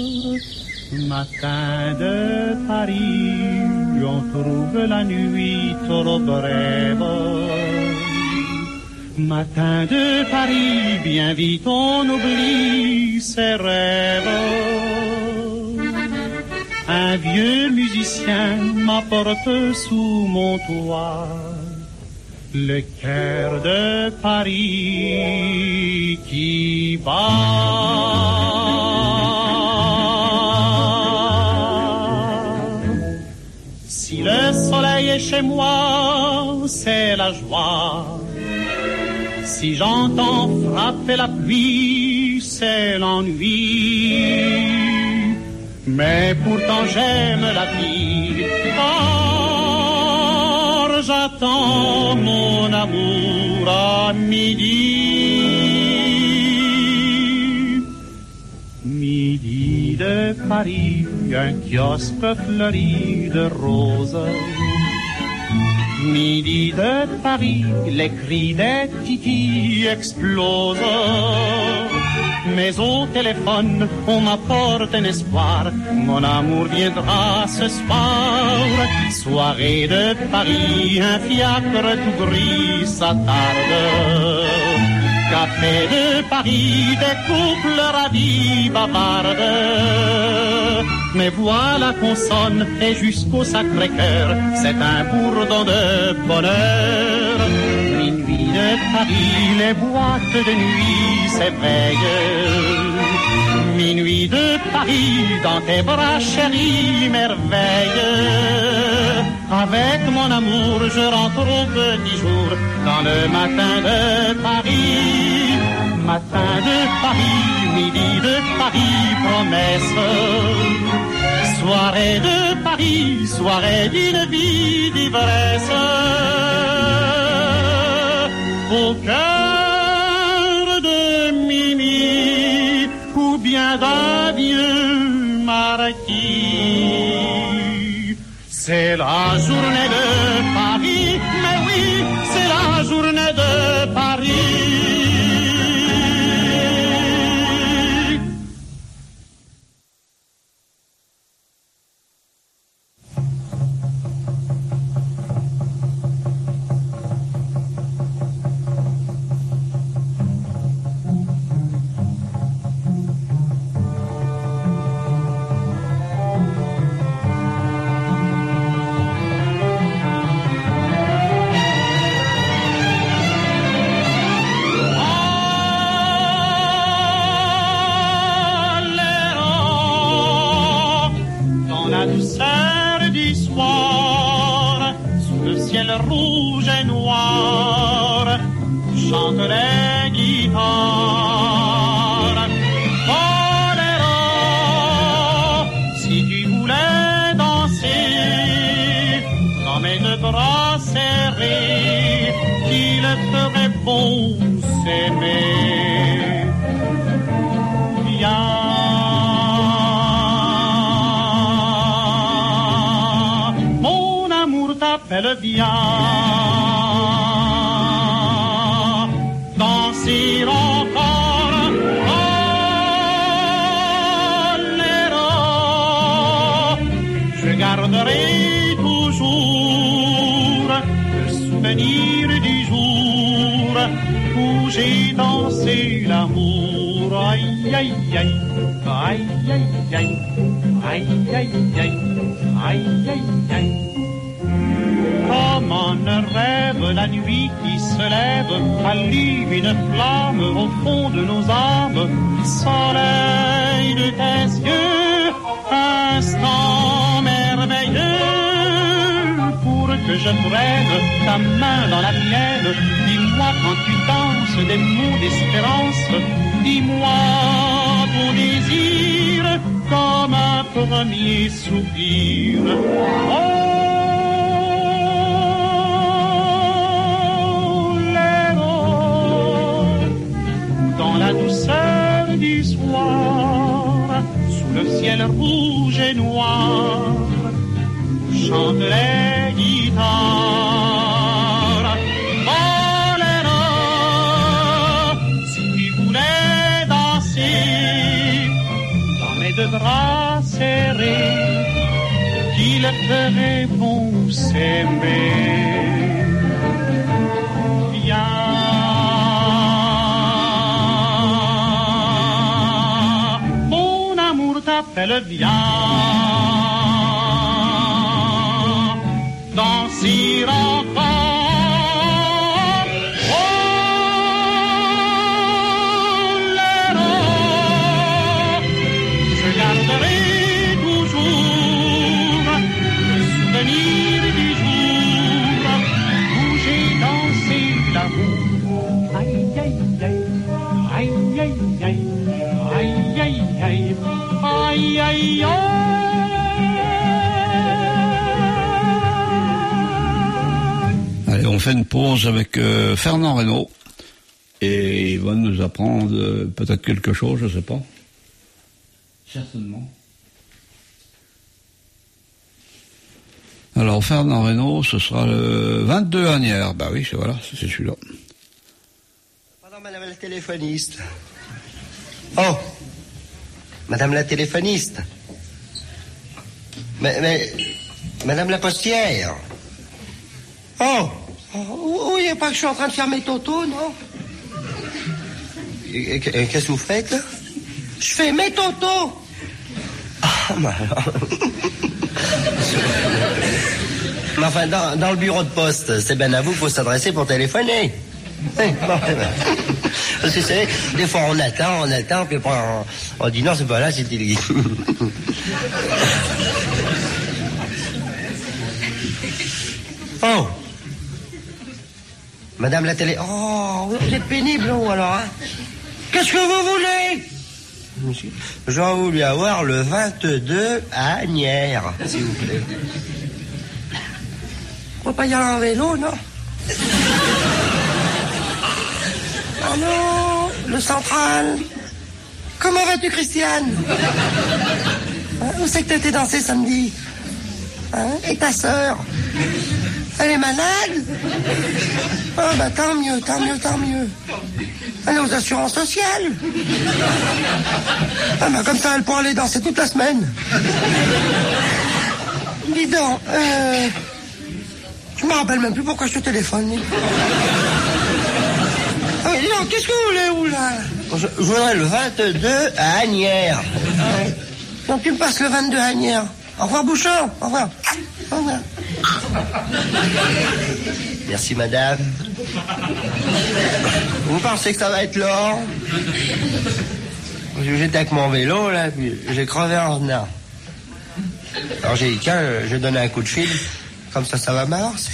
Matin de Paris, on trouve la nuit trop brève. Matin de Paris, bien vite on oublie ses rêves. Un vieux musicien m'apporte sous mon toit le cœur de Paris qui bat. Si le soleil est chez moi, c'est la joie. Si j'entends frapper la pluie, c'est l'ennui. Mais pourtant j'aime la vie, car j'attends mon amour à midi. Midi de Paris, un kiosque fleuri de roses. Midi de Paris, les cris des titis explosent. Mais au téléphone, on m'apporte un espoir. Mon amour viendra ce soir. Soirée de Paris, un fiacre tout gris s'attarde. Café de Paris, des couples ravis bavardent. Mais voilà qu'on sonne et jusqu'au Sacré-Cœur, c'est un bourdon de bonheur. Minuit de Paris, les boîtes de nuit s'éveillent. Minuit de Paris, dans tes bras chéris, merveille. Avec mon amour, je rentre au petit jour, dans le matin de Paris. Matin de Paris, midi de Paris, promesse. Soirée de Paris, soirée d'une vie d'ivresse. Au cœur de Mimi, ou bien d'un vieux marquis. C'est la journée de Paris, mais oui, c'est la journée de Paris. Rouge et noir, chante les guitares. Boléro, si tu voulais danser, dans mes deux bras serrés, qu'il ferait bon s'aimer. Viens. Elle vient danser encore. Boléro, je garderai toujours le souvenir du jour où j'ai dansé l'amour. Aïe aïe aïe, aïe aïe aïe, aïe aïe aïe, aïe aïe aïe. Comme un rêve, la nuit qui se lève allume une flamme au fond de nos âmes. Soleil de tes yeux, instant merveilleux, pour que je prenne ta main dans la mienne. Dis-moi quand tu danses des mots d'espérance, dis-moi ton désir comme un premier soupir. Oh, la douceur du soir, sous le ciel rouge et noir, chante les guitares. Boléro, si tu voulais danser, dans mes deux bras serrés, qu'il ferait bon s'aimer. Viens. Elle vient danser encore. on fait une pause avec Fernand Reynaud. Et il va nous apprendre peut-être quelque chose, je ne sais pas. Certainement. Alors, Fernand Reynaud, ce sera le 22 Agnières. Bah oui, voilà, c'est celui-là. Pardon, madame la téléphoniste. Oh, madame la téléphoniste. Mais madame la postière. Oh, oui, pas que je suis en train de faire mes totos, non? Qu'est-ce que vous faites, là? Je fais mes totos. Ah, mais alors... Mais enfin, dans le bureau de poste, c'est bien à vous qu'il faut s'adresser pour téléphoner. Parce que c'est des fois on attend, puis après on dit non, c'est pas là, c'est délié. Oh, madame la télé. Oh, vous êtes pénible, vous, alors, hein? Qu'est-ce que vous voulez? J'aurais voulu avoir le 22 à Agnières, s'il vous plaît. On peut pas y aller en vélo, non? Ah non, le central. Comment vas-tu, Christiane? Hein, où c'est que t'étais dansé samedi? Hein? Et ta sœur? Elle est malade? Oh, bah tant mieux. Elle est aux assurances sociales. Ah, bah comme ça, elle pourra aller danser toute la semaine. Dis donc, je me rappelle même plus pourquoi je te téléphone. Ah oui, dis donc, qu'est-ce que vous voulez, où, là? Je voudrais le 22 à Agnières. Donc tu me passes le 22 à Agnières. Au revoir, Bouchon. Au revoir. Au revoir. Merci, madame. Vous pensez que ça va être long? J'étais avec mon vélo, là, puis j'ai crevé en revenant. Alors j'ai dit, tiens, je vais donner un coup de fil. Comme ça va m'avancer.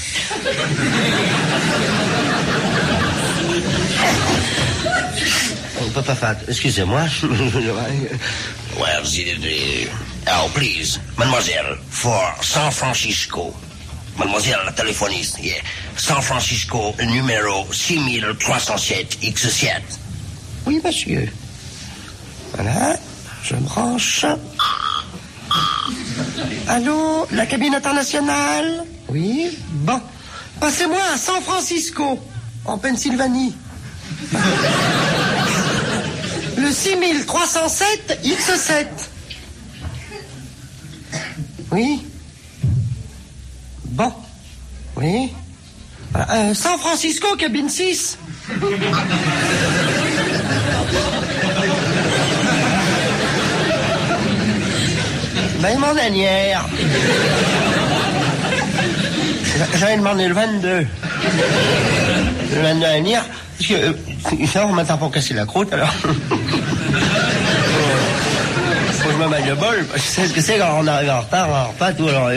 On peut pas faire... Excusez-moi. Well, oh, please. Mademoiselle, for San Francisco. Mademoiselle la téléphoniste, yeah. San Francisco, numéro 6307 X7. Oui, monsieur. Voilà, je branche. Allô, la cabine internationale? Oui, bon. Passez-moi à San Francisco, en Pennsylvanie. Le 6307 X7. Oui. Bon. Oui. Voilà. San Francisco, cabine 6. Ben, mon Agnières. J'avais demandé le 22. Le 22 Agnières. Parce que, ça, on m'attend pour casser la croûte, alors. Faut que je me mette le bol. Je sais ce que c'est quand on arrive en retard, tout, alors.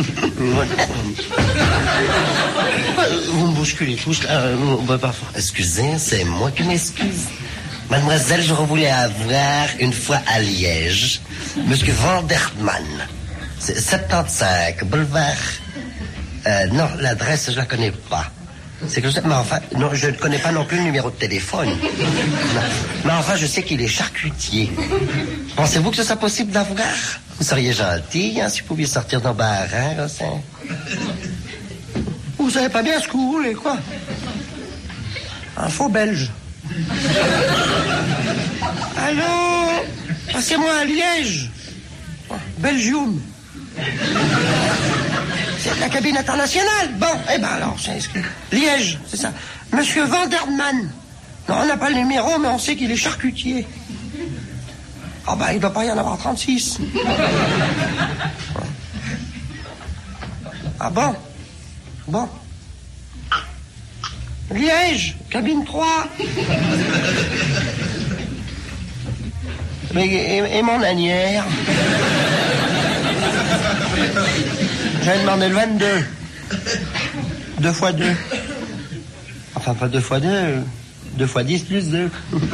Vous me bousculez tous, là. Excusez, c'est moi qui m'excuse. Mademoiselle, j'aurais voulu avoir une fois à Liège Monsieur Vanderman. C'est 75, boulevard. Non, l'adresse, je la connais pas. C'est que je sais, mais enfin, non, je ne connais pas non plus le numéro de téléphone. Non. Mais enfin, je sais qu'il est charcutier. Pensez-vous que ce soit possible d'avoir? Vous seriez gentil, hein, si vous pouviez sortir d'un bar, hein, là, c'est... Vous savez pas bien ce que vous voulez, quoi. Un faux belge. Allô? Passez-moi à Liège. Belgium. C'est la cabine internationale. Bon, eh ben alors, c'est Liège, c'est ça. Monsieur Vanderman. Non, on n'a pas le numéro, mais on sait qu'il est charcutier. Ah ben, il doit pas y en avoir 36. Ah bon? Bon. Liège, cabine 3. Mais, et mon Agnières? J'avais demandé le 22. 2 fois 2. Enfin, pas 2 fois 2. 2 fois 10 plus 2.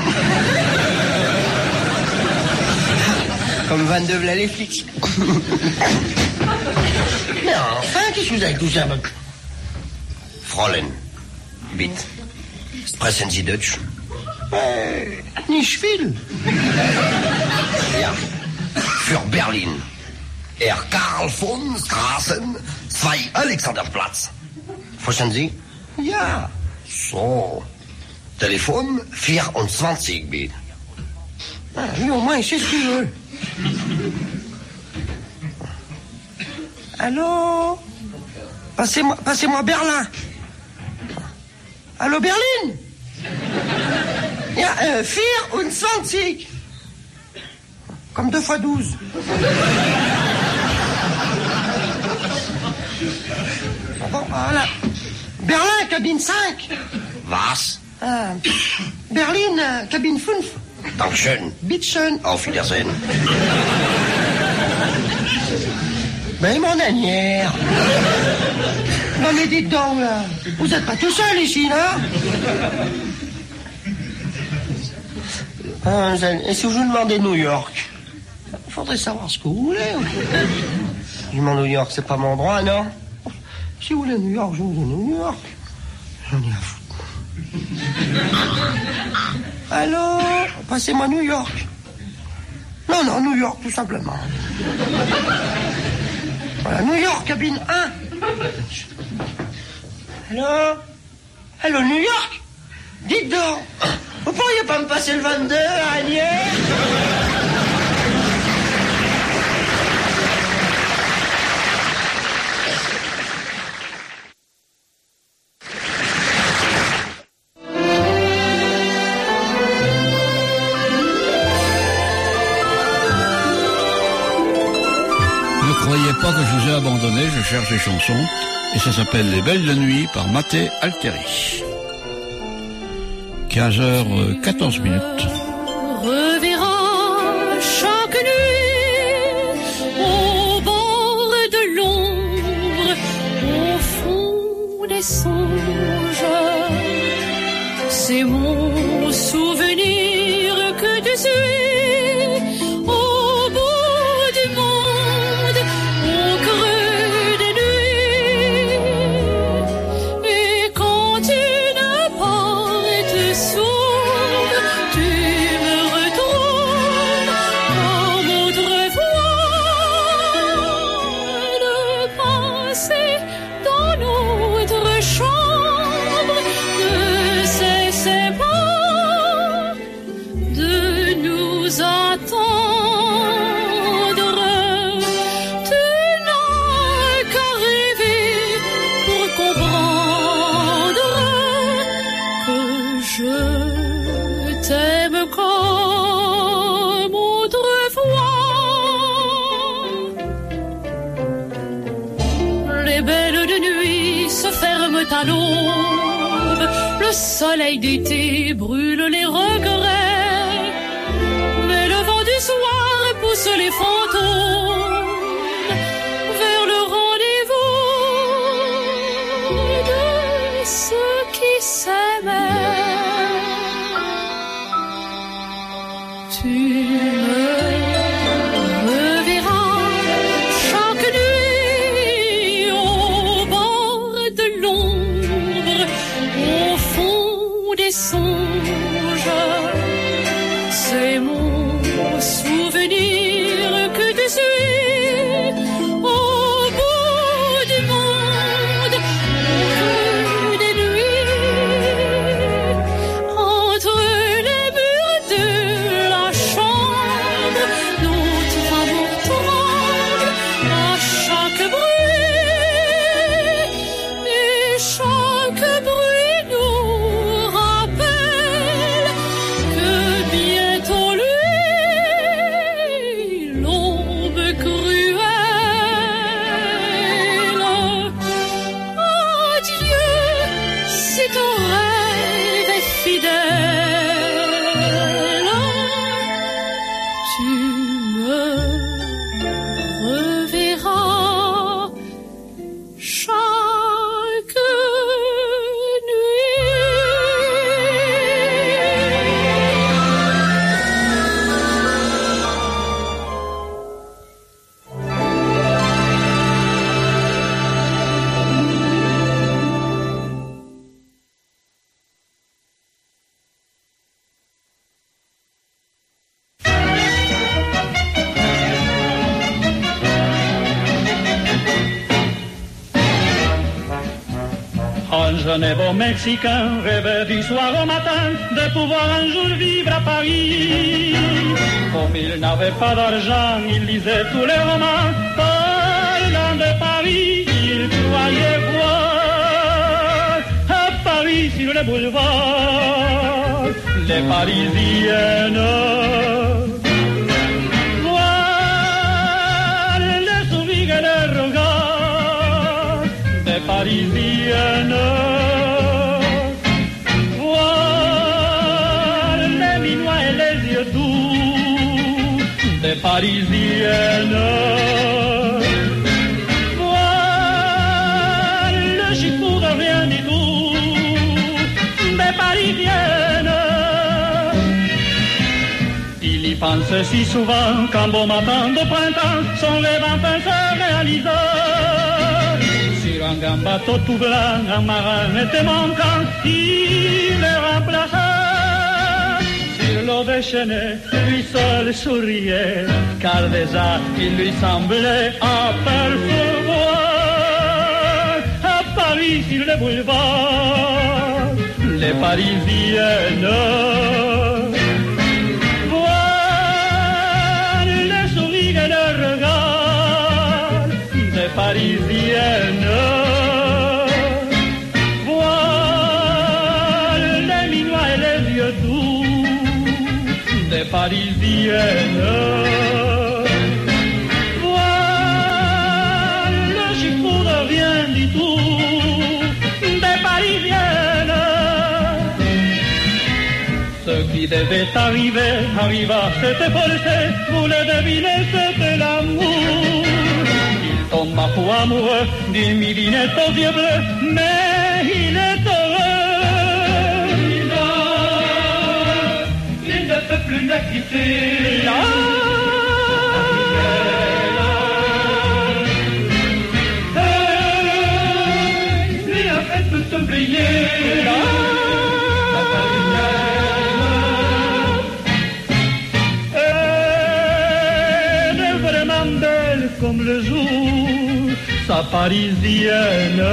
Comme 22 v'là les flics. Mais enfin, qu'est-ce que vous avez tout ça? Fräulein, Bitte. Sprechen Sie Deutsch? Nicht viel. Ja. Für Berlin. Herr Karl von Straßen, 2 Alexanderplatz. Verstehen Sie? Ja. So. Telefon 24, bitte. Lui, au moins, il sait ce qu'il veut. Allô? Passez-moi Berlin. Allô, Berlin? Ja, 24. Comme 2 fois 12. Bon, voilà. Berlin, cabine 5. Was? Berlin, cabine 5. Dankeschön. Bitteschön. Auf Wiedersehen. Ben, mon anière. Non, mais dites donc, là, vous êtes pas tout seul ici, là? Et si je vous demandais New York? Il faudrait savoir ce que vous voulez. Je m'en New York, c'est pas mon droit, non? Si vous voulez New York, je vous donne New York. J'en ai à foutre. Allô? Passez-moi New York. Non, New York, tout simplement. Voilà, New York, cabine 1. Allô, New York? Dites donc, vous pourriez pas me passer le 22 à Agnières? Ne croyez pas que je vous ai abandonné, je cherche des chansons, et ça s'appelle Les Belles de Nuit par Mattei Alteri. 15h14. Reverra chaque nuit au bord de l'ombre, au fond des songes. C'est mon souvenir que tu suis au bout du monde, au creux des nuits. Et quand une porte s'ouvre, tu me retrouves comme autrefois. Le passé dans notre chambre ne cessait pas de nous attendre. Tu n'as qu'à rêver pour comprendre que je t'aime comme autrefois. Les belles de nuit se ferment à l'aube, le soleil d'été brûle les regrets, mais le vent du soir pousse les fantômes vers le rendez-vous de ceux qui s'aimaient. Tu me reverras chaque nuit au bord de l'ombre, au fond des songes. C'est mon souvenir que tu suis au bout du monde, au creux des nuits, entre les murs de la chambre. Notre amour tremble à chaque bruit, et chaque bruit nous rappelle que bientôt lui, l'ombre cruelle. Adieu, si ton rêve est fidèle, tu me reverras chaque Un jeune et beau Mexicain rêvait du soir au matin de pouvoir un jour vivre à Paris. Comme il n'avait pas d'argent, il lisait tous les romans. Parlant de Paris, il croyait voir à Paris sur les boulevards les Parisiennes. Voir les sourires et les regards des Parisiennes. Voir les minois et les yeux doux des Parisiennes. Voir le chiffon de rien du tout des Parisiennes. Il y pense si souvent qu'un beau matin de printemps, son rêve enfin se réalisa. Sur un grand bateau tout blanc, un marin était manquant, il le remplaça. Sur l'eau déchaînée, lui seul souriait, car déjà il lui semblait apercevoir à Paris sur les boulevards les Parisiennes. Parisiennes, voir les minois et les yeux doux des Parisiennes, voir le chiffon de rien du tout des Parisiennes. Ce qui devait arriver, arriva, c'était forcé, vous le devinez, c'était l'amour. Tombe à fou amoureux d'une midinette aux yeux bleus, mais il est heureux. Il ne peut plus la quitter. Lui a fait tout oublier. Elle est vraiment belle comme le jour, sa Parisienne.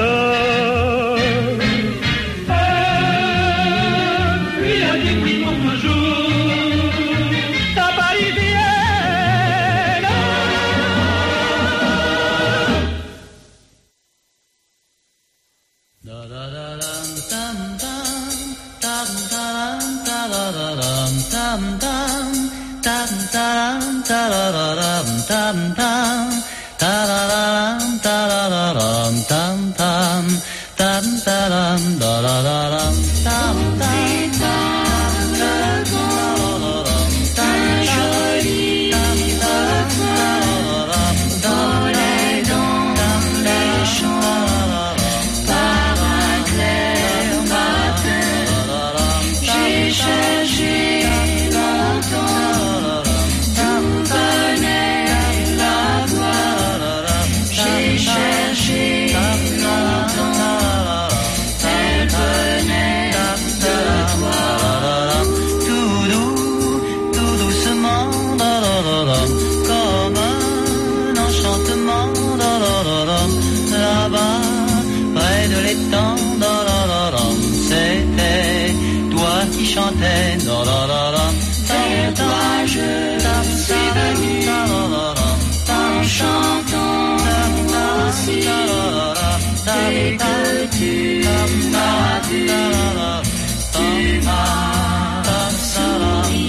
Lui a dit oui comme un jour, sa Parisienne. Da da da dam tam tam tam tam tam tam tam tam tam tam tam. Ta-da-da-dum, ta-da-da-dum, tam-tam, tam-ta-dum, da-da-da-dum, tam-tam. Chantais, vers toi je suis venu en chantant aussi, et que tu m'as vu, tu m'as souri.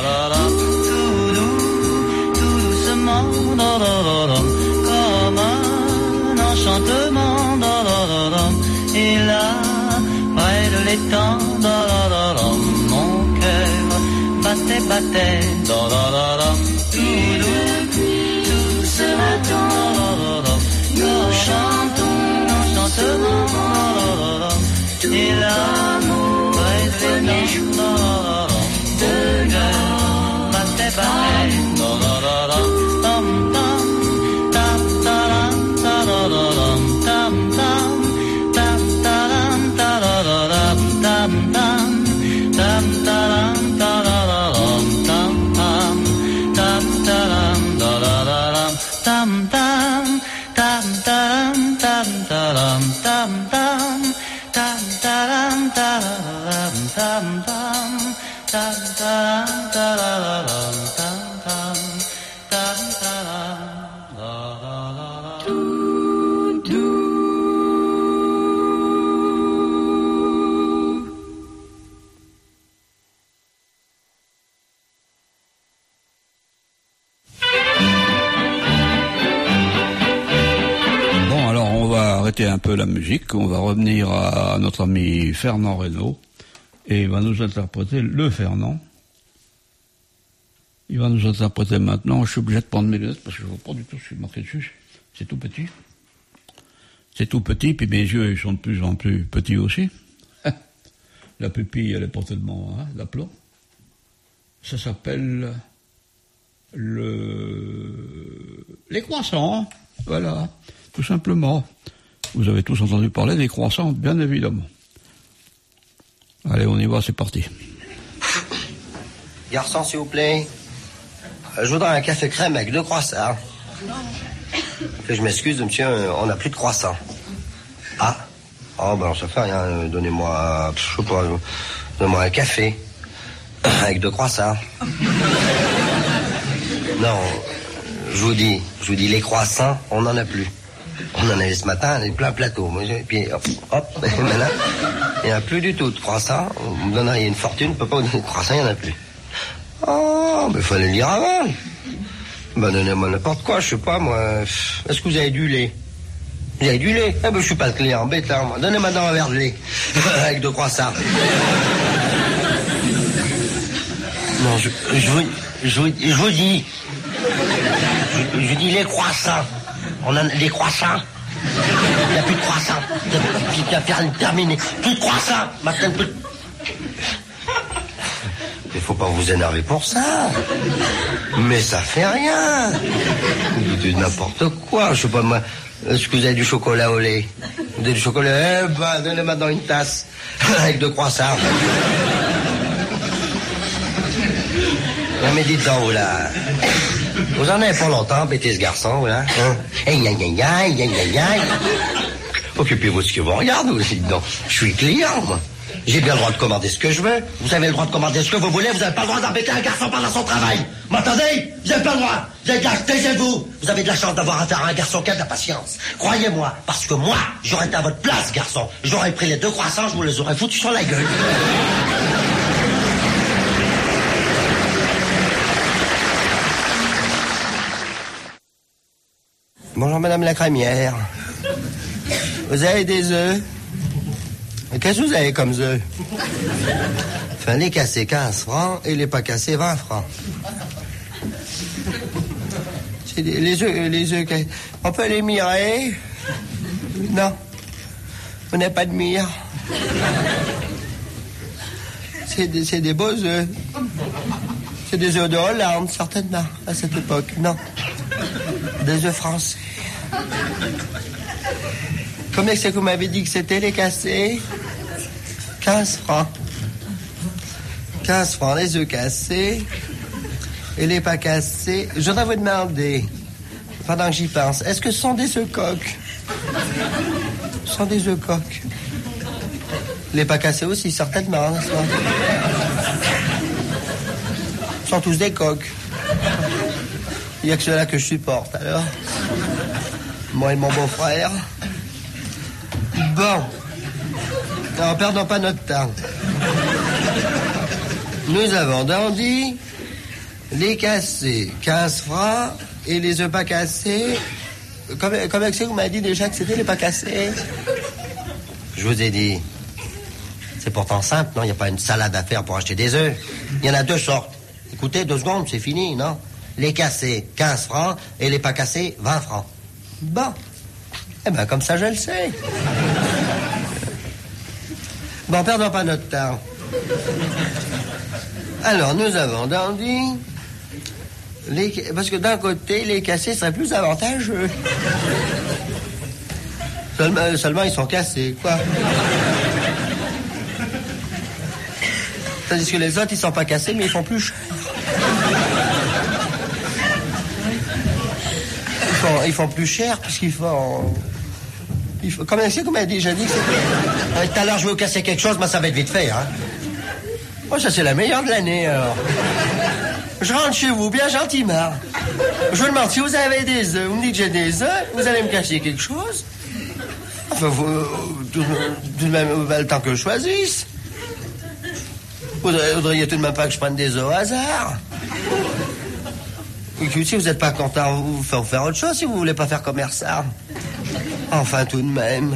Tout doucement, comme un enchantement, et là, près de l'étang, battait, et depuis tout ce matin, nous chantons lentement, tout l'amour premier jour de l'heure, battait, tam tam tam tam tam tam tam tam tam tam tam. Tam tam tam tam tam tam tam Un peu la musique, on va revenir à notre ami Fernand Reynaud et il va nous interpréter le Fernand. Il va nous interpréter maintenant, je suis obligé de prendre mes lunettes parce que je ne vois pas du tout ce qui est marqué dessus, c'est tout petit. C'est tout petit, puis mes yeux ils sont de plus en plus petits aussi. La pupille elle est pas tellement d'aplomb. Ça s'appelle les croissants, voilà, tout simplement. Vous avez tous entendu parler des croissants, bien évidemment. Allez, on y va, c'est parti. Garçon, s'il vous plaît. Je voudrais un café crème avec 2 croissants. Je m'excuse, monsieur, on n'a plus de croissants. Ah. Oh, ben, ça fait rien. Donnez-moi, je sais pas, donnez-moi un café avec 2 croissants. Non, je vous dis, les croissants, on n'en a plus. On en avait ce matin, on avait plein plateau. Puis hop, maintenant, il n'y en a plus du tout de croissants. Vous me donneriez une fortune, on ne peut pas vous donner de croissants, il n'y en a plus. Oh, mais il fallait le dire avant. Ben donnez-moi n'importe quoi, je sais pas moi. Est-ce que vous avez du lait? Vous avez du lait? Eh ben je suis pas le client, bêta, moi. Donnez-moi un verre de lait. Avec 2 croissants. Non, je vous dis. Je dis les croissants. On a les croissants. Il n'y a plus de croissants. C'est terminé. Plus de croissants. Maintenant, plus de... Il faut pas vous énerver pour ça. Mais ça fait rien. Vous dites n'importe quoi. Je sais pas moi. Est-ce que vous avez du chocolat au lait? Vous avez du chocolat? Eh ben, donnez-moi dans une tasse. Avec 2 croissants. Non mais dites donc, vous là. Vous en avez pas longtemps, bêtez ce garçon, là. Occupez-vous de ce que vous regardez, vous dites donc. Je suis client, moi. J'ai bien le droit de commander ce que je veux. Vous avez le droit de commander ce que vous voulez. Vous n'avez pas le droit d'embêter un garçon pendant son travail. M'entendez? Vous n'avez pas le droit. Vous avez de la... Taisez-vous. Vous avez de la chance d'avoir affaire à un garçon qui a de la patience. Croyez-moi, parce que moi, j'aurais été à votre place, garçon. J'aurais pris les 2 croissants, je vous les aurais foutus sur la gueule. Bonjour madame la crémière. Vous avez des œufs? Qu'est-ce que vous avez comme œufs? Enfin, les cassés 15 francs et les pas cassés 20 francs. C'est les œufs. On peut les mirer? Non. Vous n'avez pas de mire? C'est des beaux œufs. C'est des œufs de Hollande, certainement, à cette époque. Non. Des œufs français. Combien c'est que vous m'avez dit que c'était les cassés? 15 francs. 15 francs, les œufs cassés. Et les pas cassés. Je voudrais vous demander, pendant que j'y pense, est-ce que ce sont des œufs coques? Ce sont des œufs coques. Les pas cassés aussi, certainement, n'est-ce pas? Ce sont tous des coques. Il n'y a que ceux-là que je supporte, alors. Moi et mon beau-frère. Bon. Alors, perdons pas notre temps. Nous avons dandy, les cassés, 15 francs, et les œufs pas cassés. Comment c'est que vous m'avez dit déjà que c'était les pas cassés? Je vous ai dit. C'est pourtant simple, non? Il n'y a pas une salade à faire pour acheter des œufs. Il y en a 2 sortes. Écoutez, 2 secondes, c'est fini, non? Les cassés, 15 francs, et les pas cassés, 20 francs. Bon. Eh ben, comme ça, je le sais. Bon, perdons pas notre temps. Alors, nous avons dandy. Parce que d'un côté, les cassés seraient plus avantageux. Seulement, ils sont cassés, quoi. Tandis que les autres, ils sont pas cassés, mais ils font plus cher. Ils font plus cher puisqu'ils font Il faut, comme elle a déjà dit que c'était... Tout à l'heure, je vais vous casser quelque chose, mais ça va être vite fait, hein. Moi, ça, c'est la meilleure de l'année, alors. Je rentre chez vous, bien gentiment. Je vous demande si vous avez des œufs. Vous me dites que j'ai des œufs, vous allez me cacher quelque chose. Enfin, vous... tout de même, le temps que je choisisse. Vous voudriez tout de même pas que je prenne des œufs au hasard. Et si vous n'êtes pas content, vous faire autre chose, si vous voulez pas faire commerçant. Enfin, tout de même.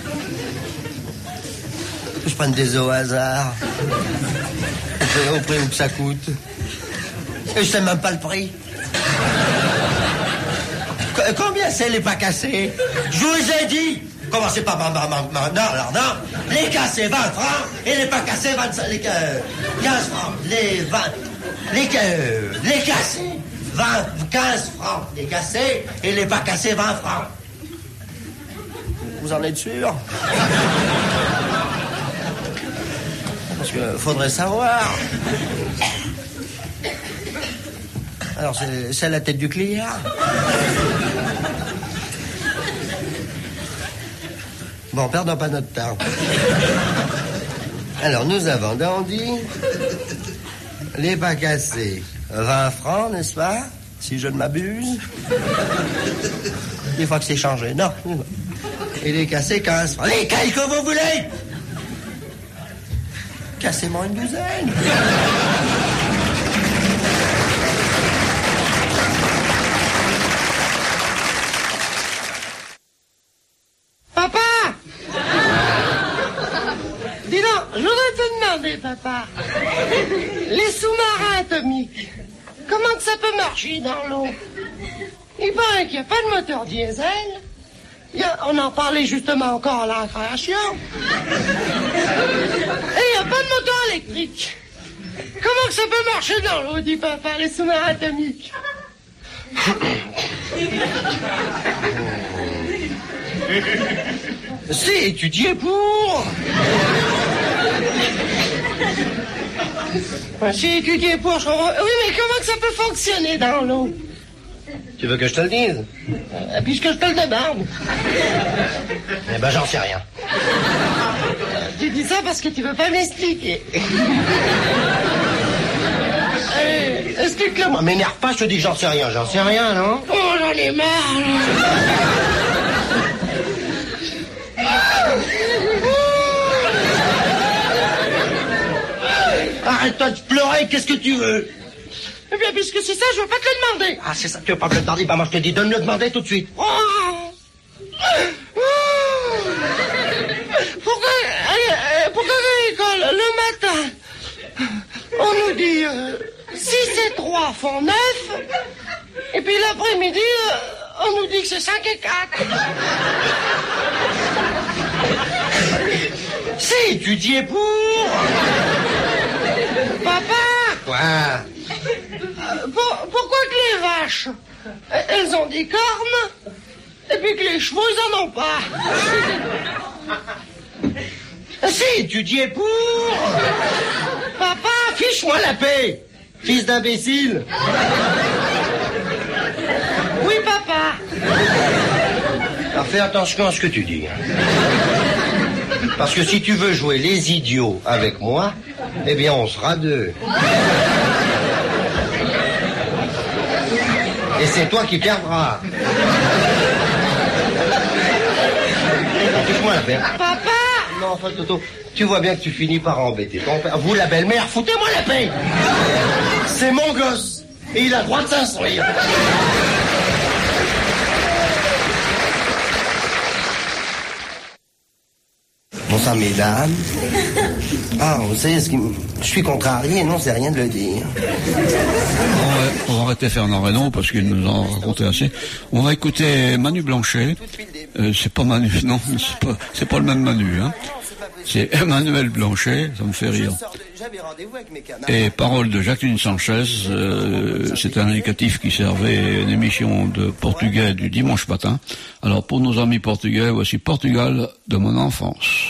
Que je prenne des œufs au hasard. Au prix où que ça coûte. Et je sais même pas le prix. Combien c'est les pas cassés? Je vous ai dit. Commencez pas non. Les cassés 20 francs et les pas cassés 15 francs. Les cassés 15 francs. Les cassés et les pas cassés 20 francs. Vous en êtes sûr? Parce que faudrait savoir. Alors c'est la tête du client. Bon, perdons pas notre temps. Alors, nous avons Dandy, les pas cassés, 20 francs, n'est-ce pas? Si je ne m'abuse. Des fois que c'est changé, non. Et les cassés, 15 francs. Lesquels que vous voulez? Cassez-moi une douzaine. Papa! Dis donc, je voudrais te demander, papa, les sous-marins atomiques, comment que ça peut marcher dans l'eau? Il paraît qu'il n'y a pas de moteur diesel. On en parlait justement encore à la création. Et il n'y a pas de moteur électrique. Comment que ça peut marcher dans l'eau, dit papa, les sous-marins atomiques? C'est étudié pour. C'est étudié pour. Oui, mais comment que ça peut fonctionner dans l'eau? Tu veux que je te le dise? Puisque je te le demande. Eh ben, j'en sais rien. Tu dis ça parce que tu veux pas m'expliquer. Explique-le-moi. M'énerve pas, je te dis que j'en sais rien, non? Oh, j'en ai marre, Arrête-toi de pleurer, qu'est-ce que tu veux? Eh bien, puisque c'est ça, je veux pas te le demander. Ah, c'est ça, tu veux pas me le demander? Bah, moi, je te dis de me le demander tout de suite. Pourquoi à l'école, le matin, on nous dit 6 et 3 font 9, et puis l'après-midi, on nous dit que c'est 5 et 4. C'est étudié pour. Papa! Quoi? Pourquoi que les vaches, elles ont des cornes, et puis que les chevaux, ils en ont pas? C'est étudié pour. Papa, Fiche-moi la paix, fils d'imbécile. Oui, papa. Alors fais attention à ce que tu dis. Parce que si tu veux jouer les idiots avec moi, eh bien on sera deux. Et c'est toi qui perdras. Fiche-moi la paix. Papa! Non, enfin, Toto, tu vois bien que tu finis par embêter ton père. Vous, la belle-mère, foutez-moi la paix. C'est mon gosse. Et il a le droit de s'instruire. Bonsoir, mesdames. Ah, vous savez, je suis contrarié, non, c'est rien de le dire. On va arrêter Fernand Reynaud parce qu'il nous en racontait assez. On va écouter Manu Blanchet. C'est pas Manu, non, c'est pas le même Manu, hein. C'est Emmanuel Blanchet, ça me fait rire. Et paroles de Jacqueline Sanchez, c'est un indicatif qui servait une émission de portugais du dimanche matin. Alors pour nos amis portugais, voici Portugal de mon enfance.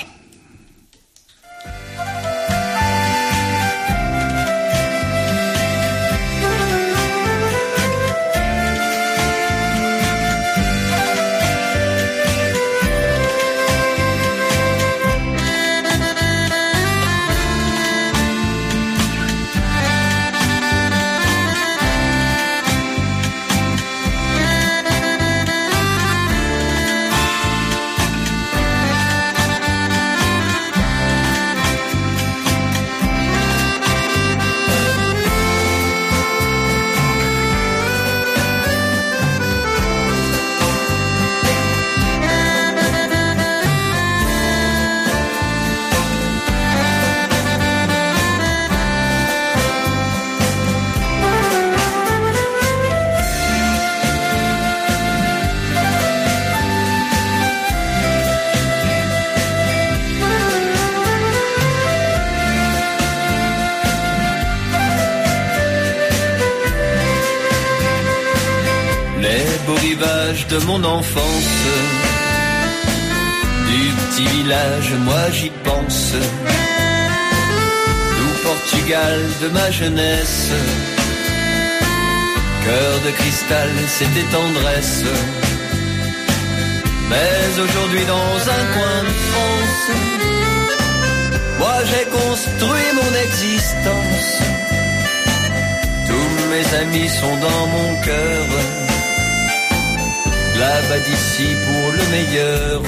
images de mon enfance, du petit village, moi j'y pense, du Portugal de ma jeunesse, cœur de cristal, c'était tendresse. Mais aujourd'hui dans un coin de France, moi j'ai construit mon existence. Tous mes amis sont dans mon cœur, là-bas d'ici pour le meilleur.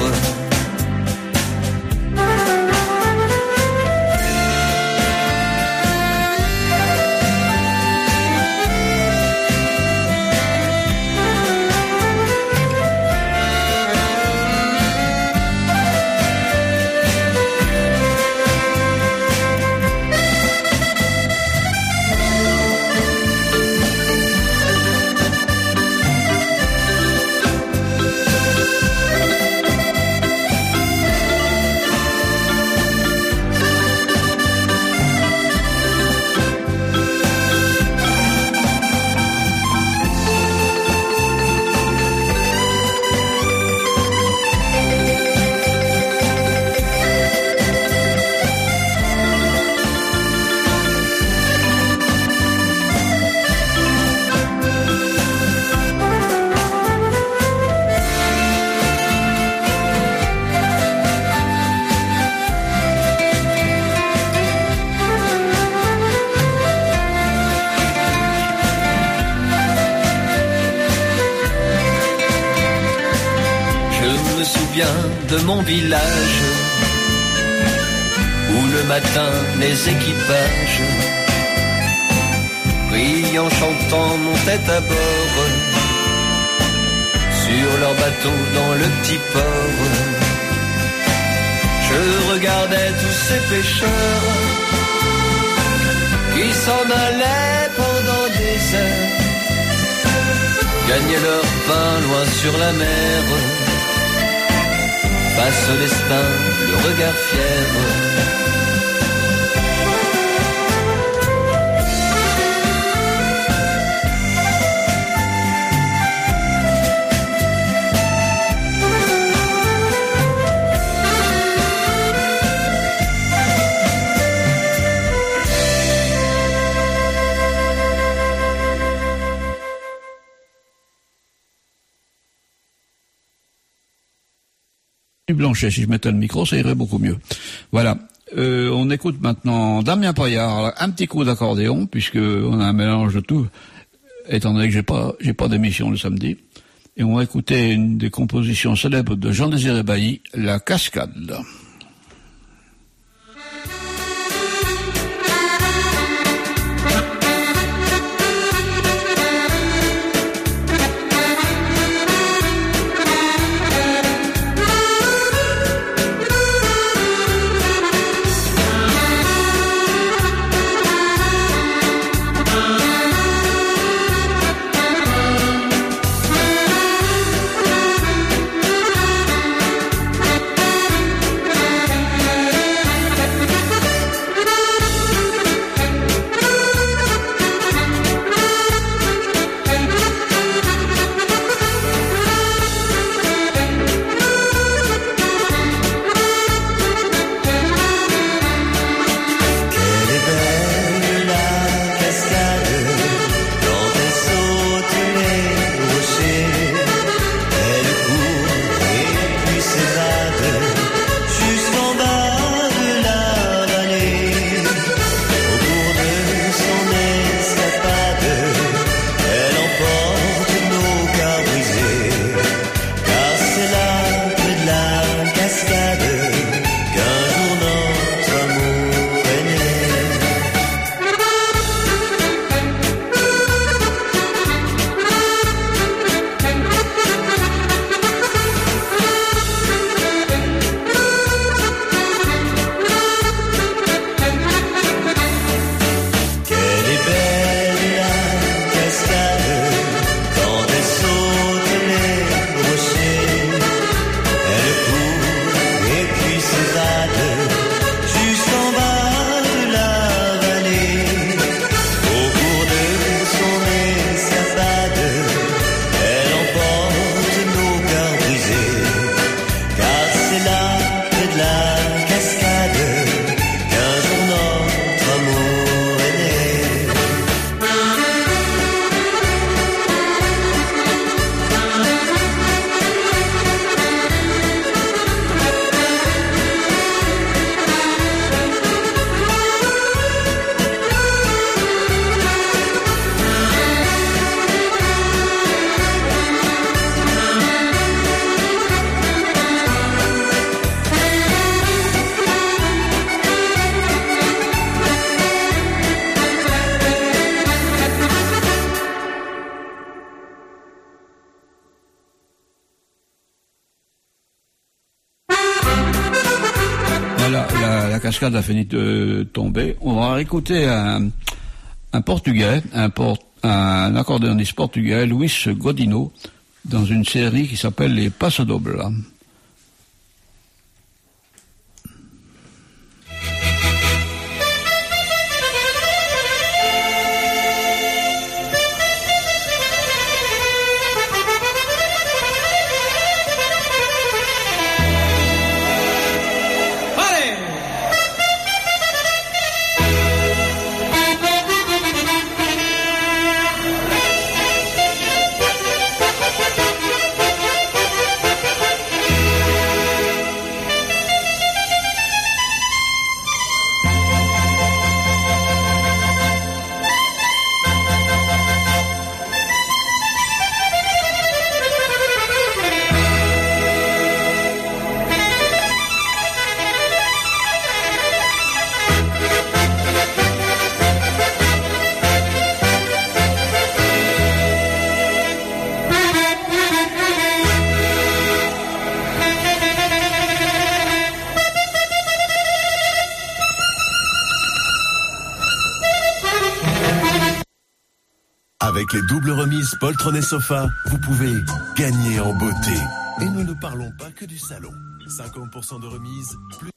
De mon village, où le matin les équipages, riant, chantant, montaient à bord, sur leur bateau dans le petit port. Je regardais tous ces pêcheurs, qui s'en allaient pendant des heures, gagner leur pain loin sur la mer. Face au destin, le regard fier. Blanchet, si je mettais le micro, ça irait beaucoup mieux. Voilà. On écoute maintenant Damien Paillard, un petit coup d'accordéon, puisque on a un mélange de tout, étant donné que j'ai pas d'émission le samedi. Et on va écouter une des compositions célèbres de Jean-Désiré Bailly, La Cascade. cascade a fini de tomber. On va écouter un Portugais, un accordéoniste portugais, Luis Godinho, dans une série qui s'appelle Les Passadobles. Avec les doubles remises Poltron et Sofa, vous pouvez gagner en beauté. Et nous ne parlons pas que du salon. 50% de remise, plus...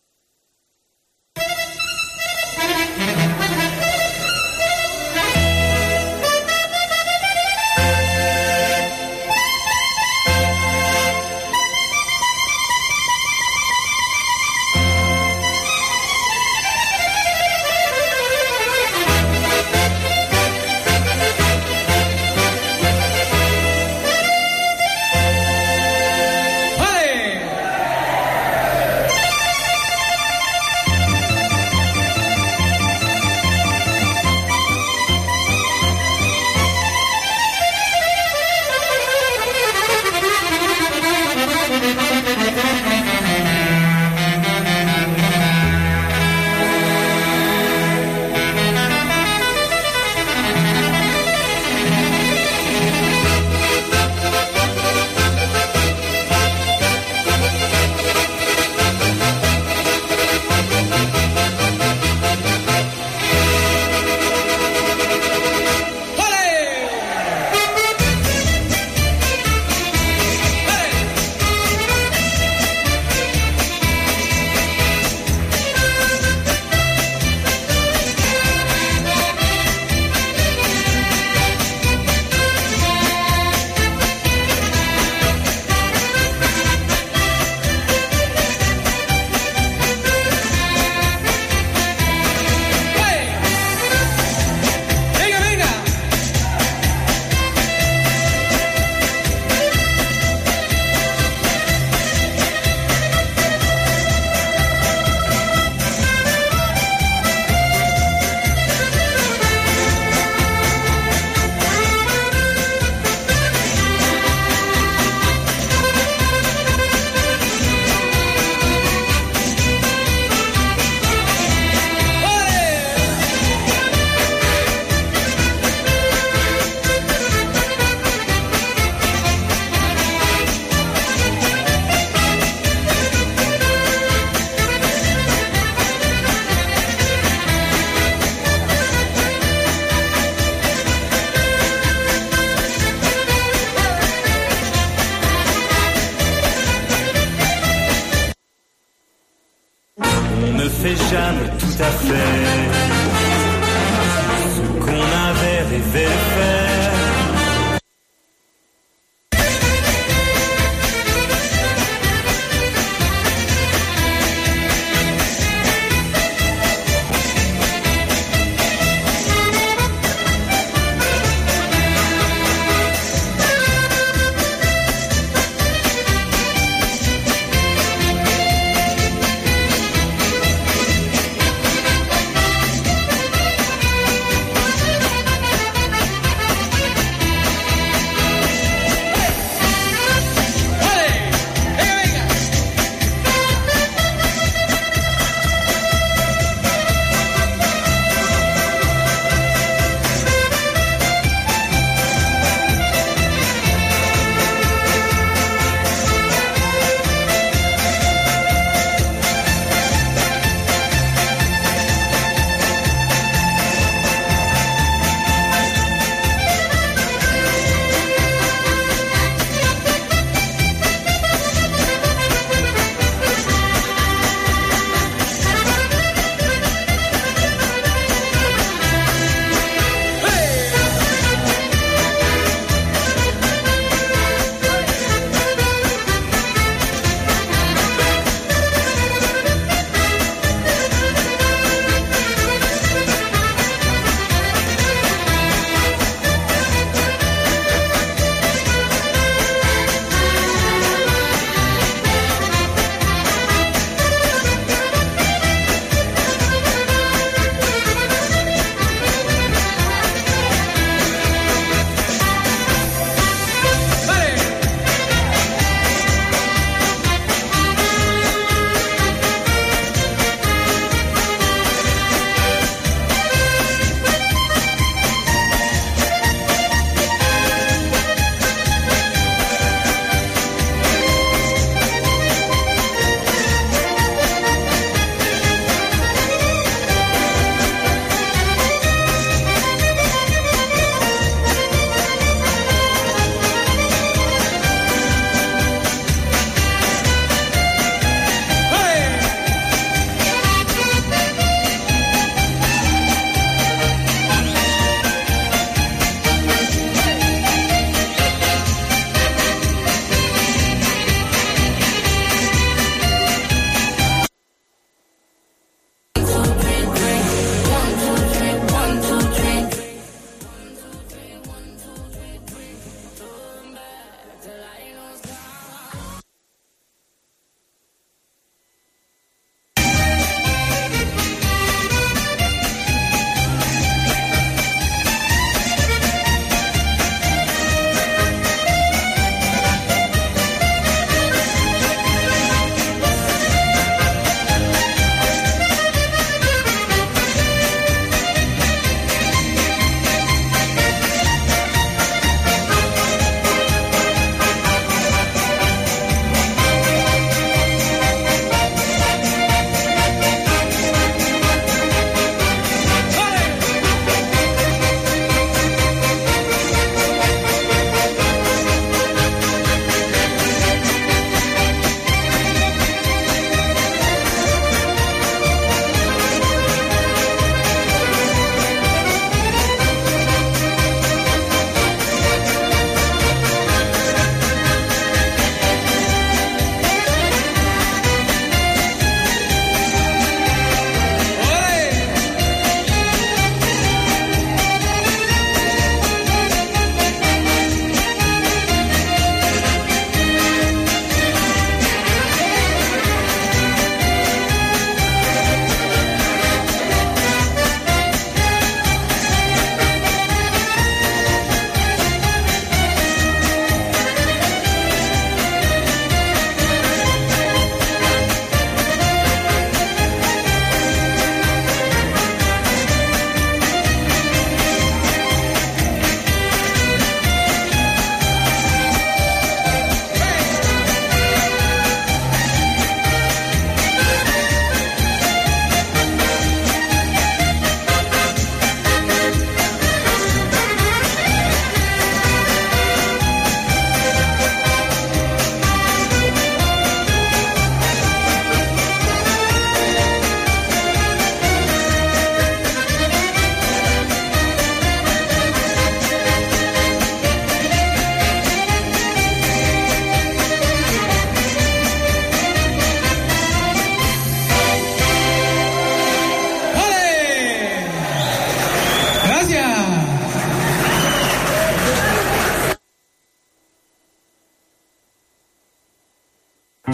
Jamais tout à fait ce qu'on avait rêvé faire.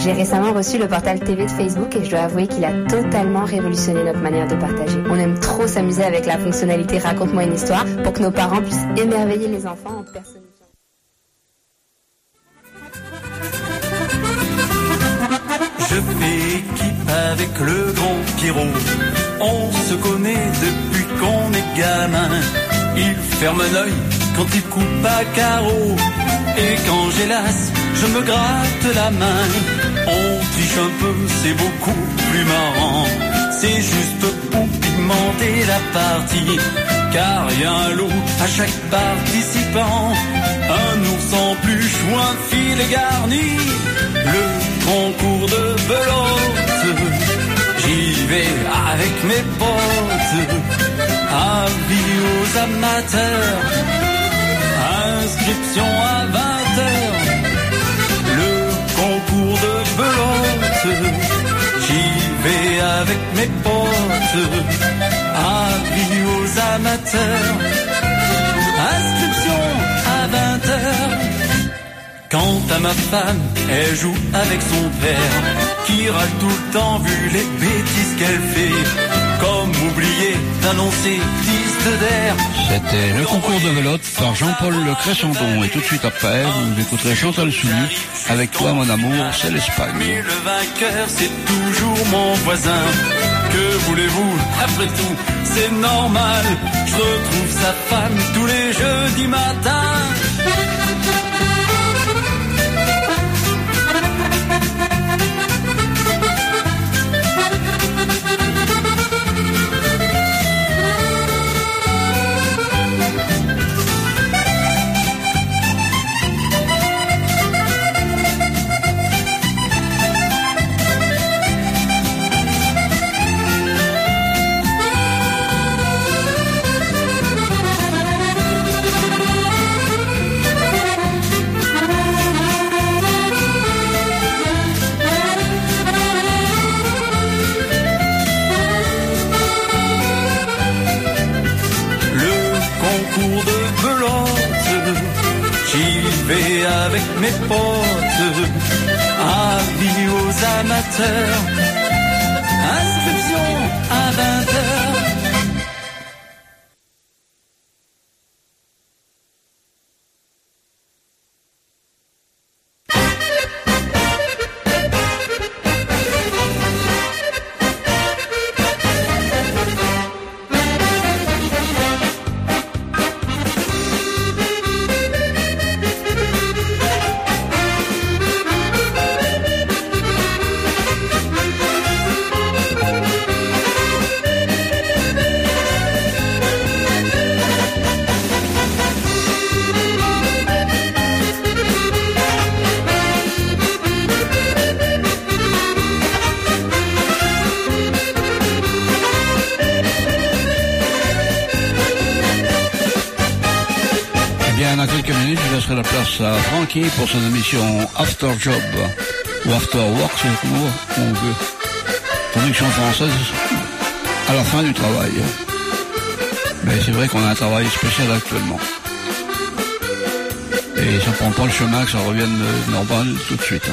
J'ai récemment reçu le portal TV de Facebook et je dois avouer qu'il a totalement révolutionné notre manière de partager. On aime trop s'amuser avec la fonctionnalité Raconte-moi une histoire pour que nos parents puissent émerveiller les enfants en personnifiant. Je fais équipe avec le grand Pierrot. On se connaît depuis qu'on est gamin. Il ferme un œil quand il coupe à carreau. Et quand j'hélas, je me gratte la main. On triche un peu, c'est beaucoup plus marrant. C'est juste pour pigmenter la partie. Car y a un lot à chaque participant. Un ours en peluche ou un filet garni. Le concours de belote. J'y vais avec mes potes. Avis aux amateurs. Inscription à 20h. Le concours de belote. J'y vais avec mes potes. Avis aux amateurs. Inscription à 20h. Quant à ma femme, elle joue avec son père, qui râle tout le temps vu les bêtises qu'elle fait. Comme oublier d'annoncer disque d'air. C'était le concours de velote par Jean-Paul Le Cressandon. Et tout de suite après, vous écouterez Chantal Souly avec Toi mon amour, c'est l'Espagne. Mais le vainqueur, c'est toujours mon voisin. Que voulez-vous, après tout, c'est normal. Je retrouve sa femme tous les jeudis matins. Avec mes potes, avis aux amateurs, inscription à 20h. La place à Francky pour son émission After Job ou After Work, c'est comme on veut. Traduction française, à la fin du travail. Mais c'est vrai qu'on a un travail spécial actuellement. Et ça prend pas le chemin que ça revienne normal tout de suite.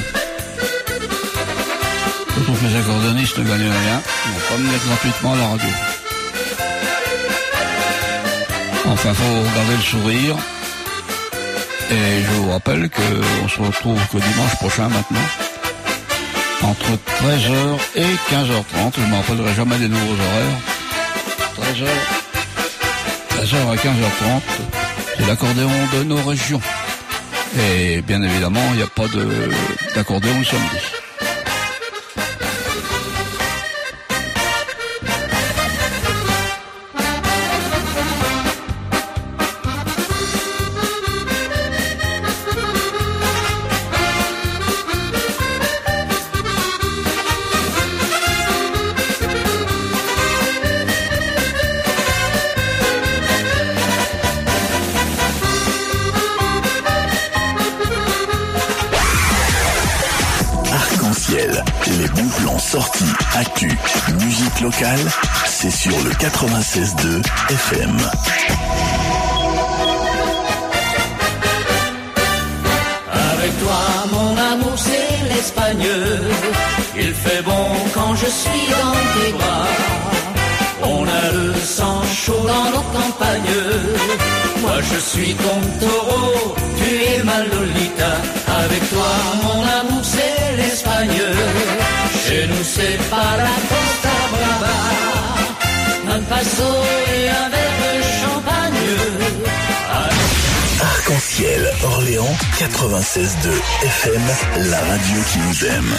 Surtout que les accordéonistes ne gagnent rien, ils vont pas venir gratuitement à la radio. Enfin, faut garder le sourire. Et je vous rappelle qu'on se retrouve que dimanche prochain maintenant, entre 13h et 15h30. Je ne me rappellerai jamais des nouveaux horaires. 13h à 15h30, c'est l'accordéon de nos régions. Et bien évidemment, il n'y a pas d'accordéon le samedi. Les bons plans sortis, actu, musique locale, c'est sur le 96.2 FM. Avec toi, mon amour, c'est l'Espagne. Il fait bon quand je suis dans tes bras. On a le sang chaud dans nos campagnes. Moi je suis ton taureau, tu es ma Lolita. Avec toi mon amour c'est l'Espagne. Chez nous c'est pas la Costa Brava. Un passo et un verre de champagne. Arc-en-ciel, Orléans, 96.2 FM, la radio qui nous aime.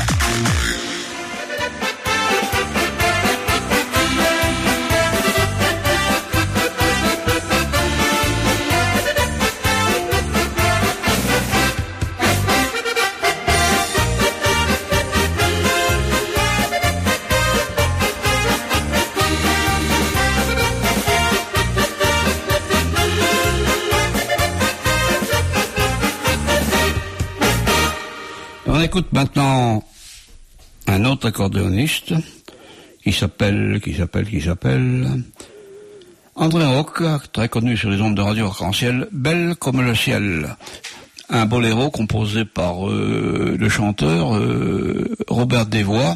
On écoute maintenant un autre accordéoniste qui s'appelle André Rock, très connu sur les ondes de radio Arc-en-ciel, Belle comme le ciel. Un boléro composé par le chanteur Robert Desvoix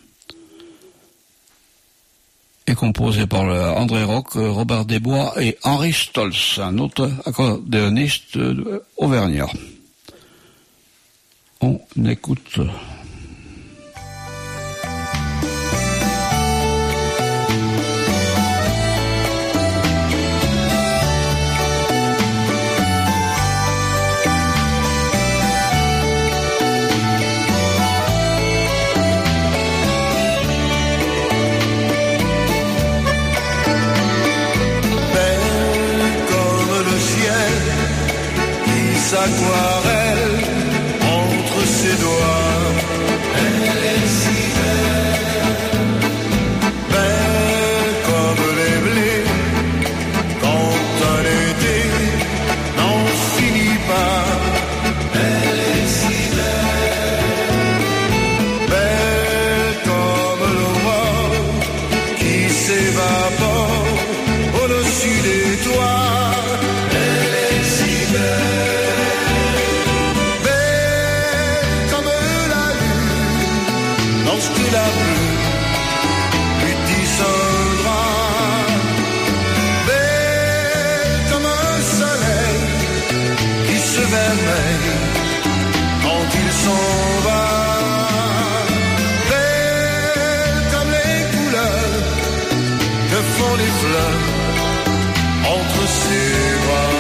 et composé par André Rock, Robert Desbois et Henri Stolz, un autre accordéoniste auvergnat. On écoute. S'aquarelle entre ses doigts. Elle est si belle comme les blés quand un été n'en finit pas. Elle est si belle comme l'aurore qui s'évapore au-dessus des toits. Elle est si belle. La pluie lui descendra, belle comme un soleil qui se vermeille quand il s'en va, belle comme les couleurs que font les fleurs entre ses bras.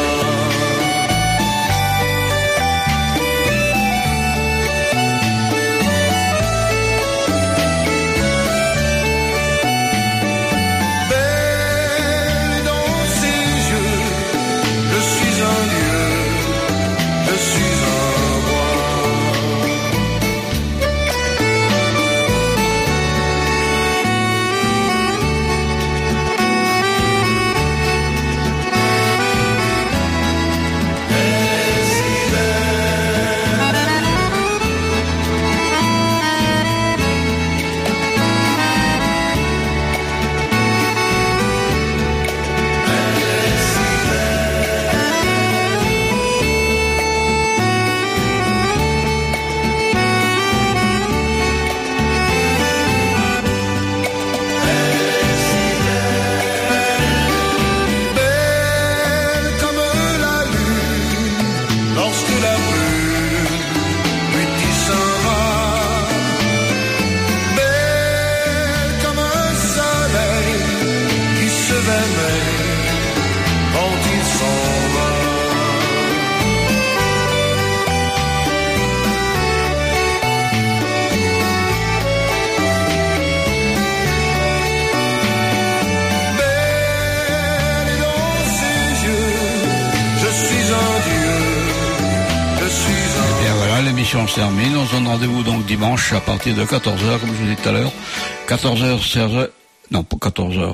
L'émission se termine. On se donne rendez-vous donc dimanche à partir de 14h, comme je vous disais tout à l'heure. 14h, 16h, non pas 14h.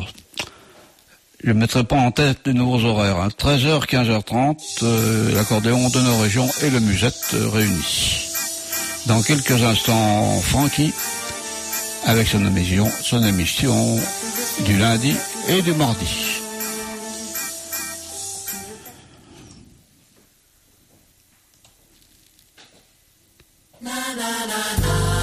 Je ne mettrai pas en tête de nouveaux horaires. 13h, 15h30, l'accordéon de nos régions et le musette réunis. Dans quelques instants, Francky, avec son émission du lundi et du mardi. Na na na na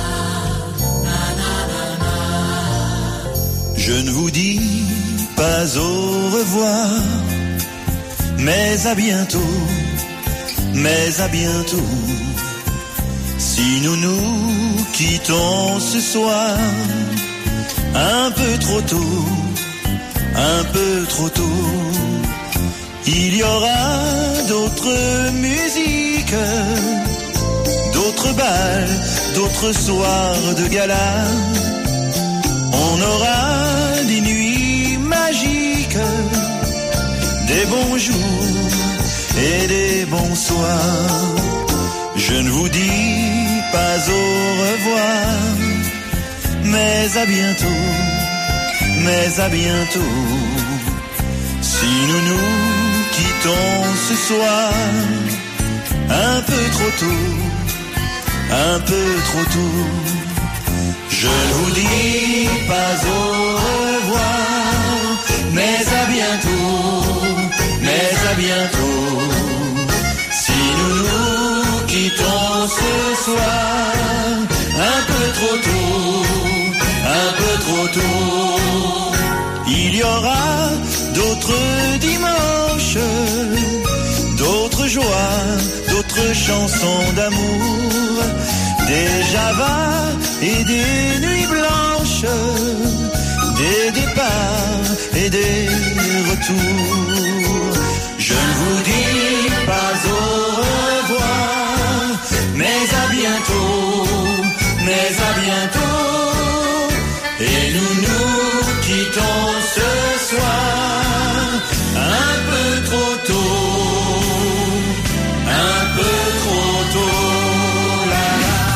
pas au revoir, mais à bientôt, mais à bientôt. Si nous nous quittons ce soir, un peu trop tôt, un peu trop tôt, il y aura d'autres musiques, d'autres bals, d'autres soirs de gala. On aura des nuits magiques, des bons jours et des bons soirs. Je ne vous dis pas au revoir, mais à bientôt, mais à bientôt. Si nous nous quittons ce soir, un peu trop tôt, un peu trop tôt. Je ne vous dis pas au revoir, mais à bientôt, mais à bientôt. Si nous nous quittons ce soir, un peu trop tôt, un peu trop tôt. Il y aura d'autres dimanches, d'autres joies, d'autres chansons d'amour, des javas et des nuits blanches, des départs et des retours. Je ne vous dis pas au revoir, mais à bientôt, mais à bientôt. Et nous nous quittons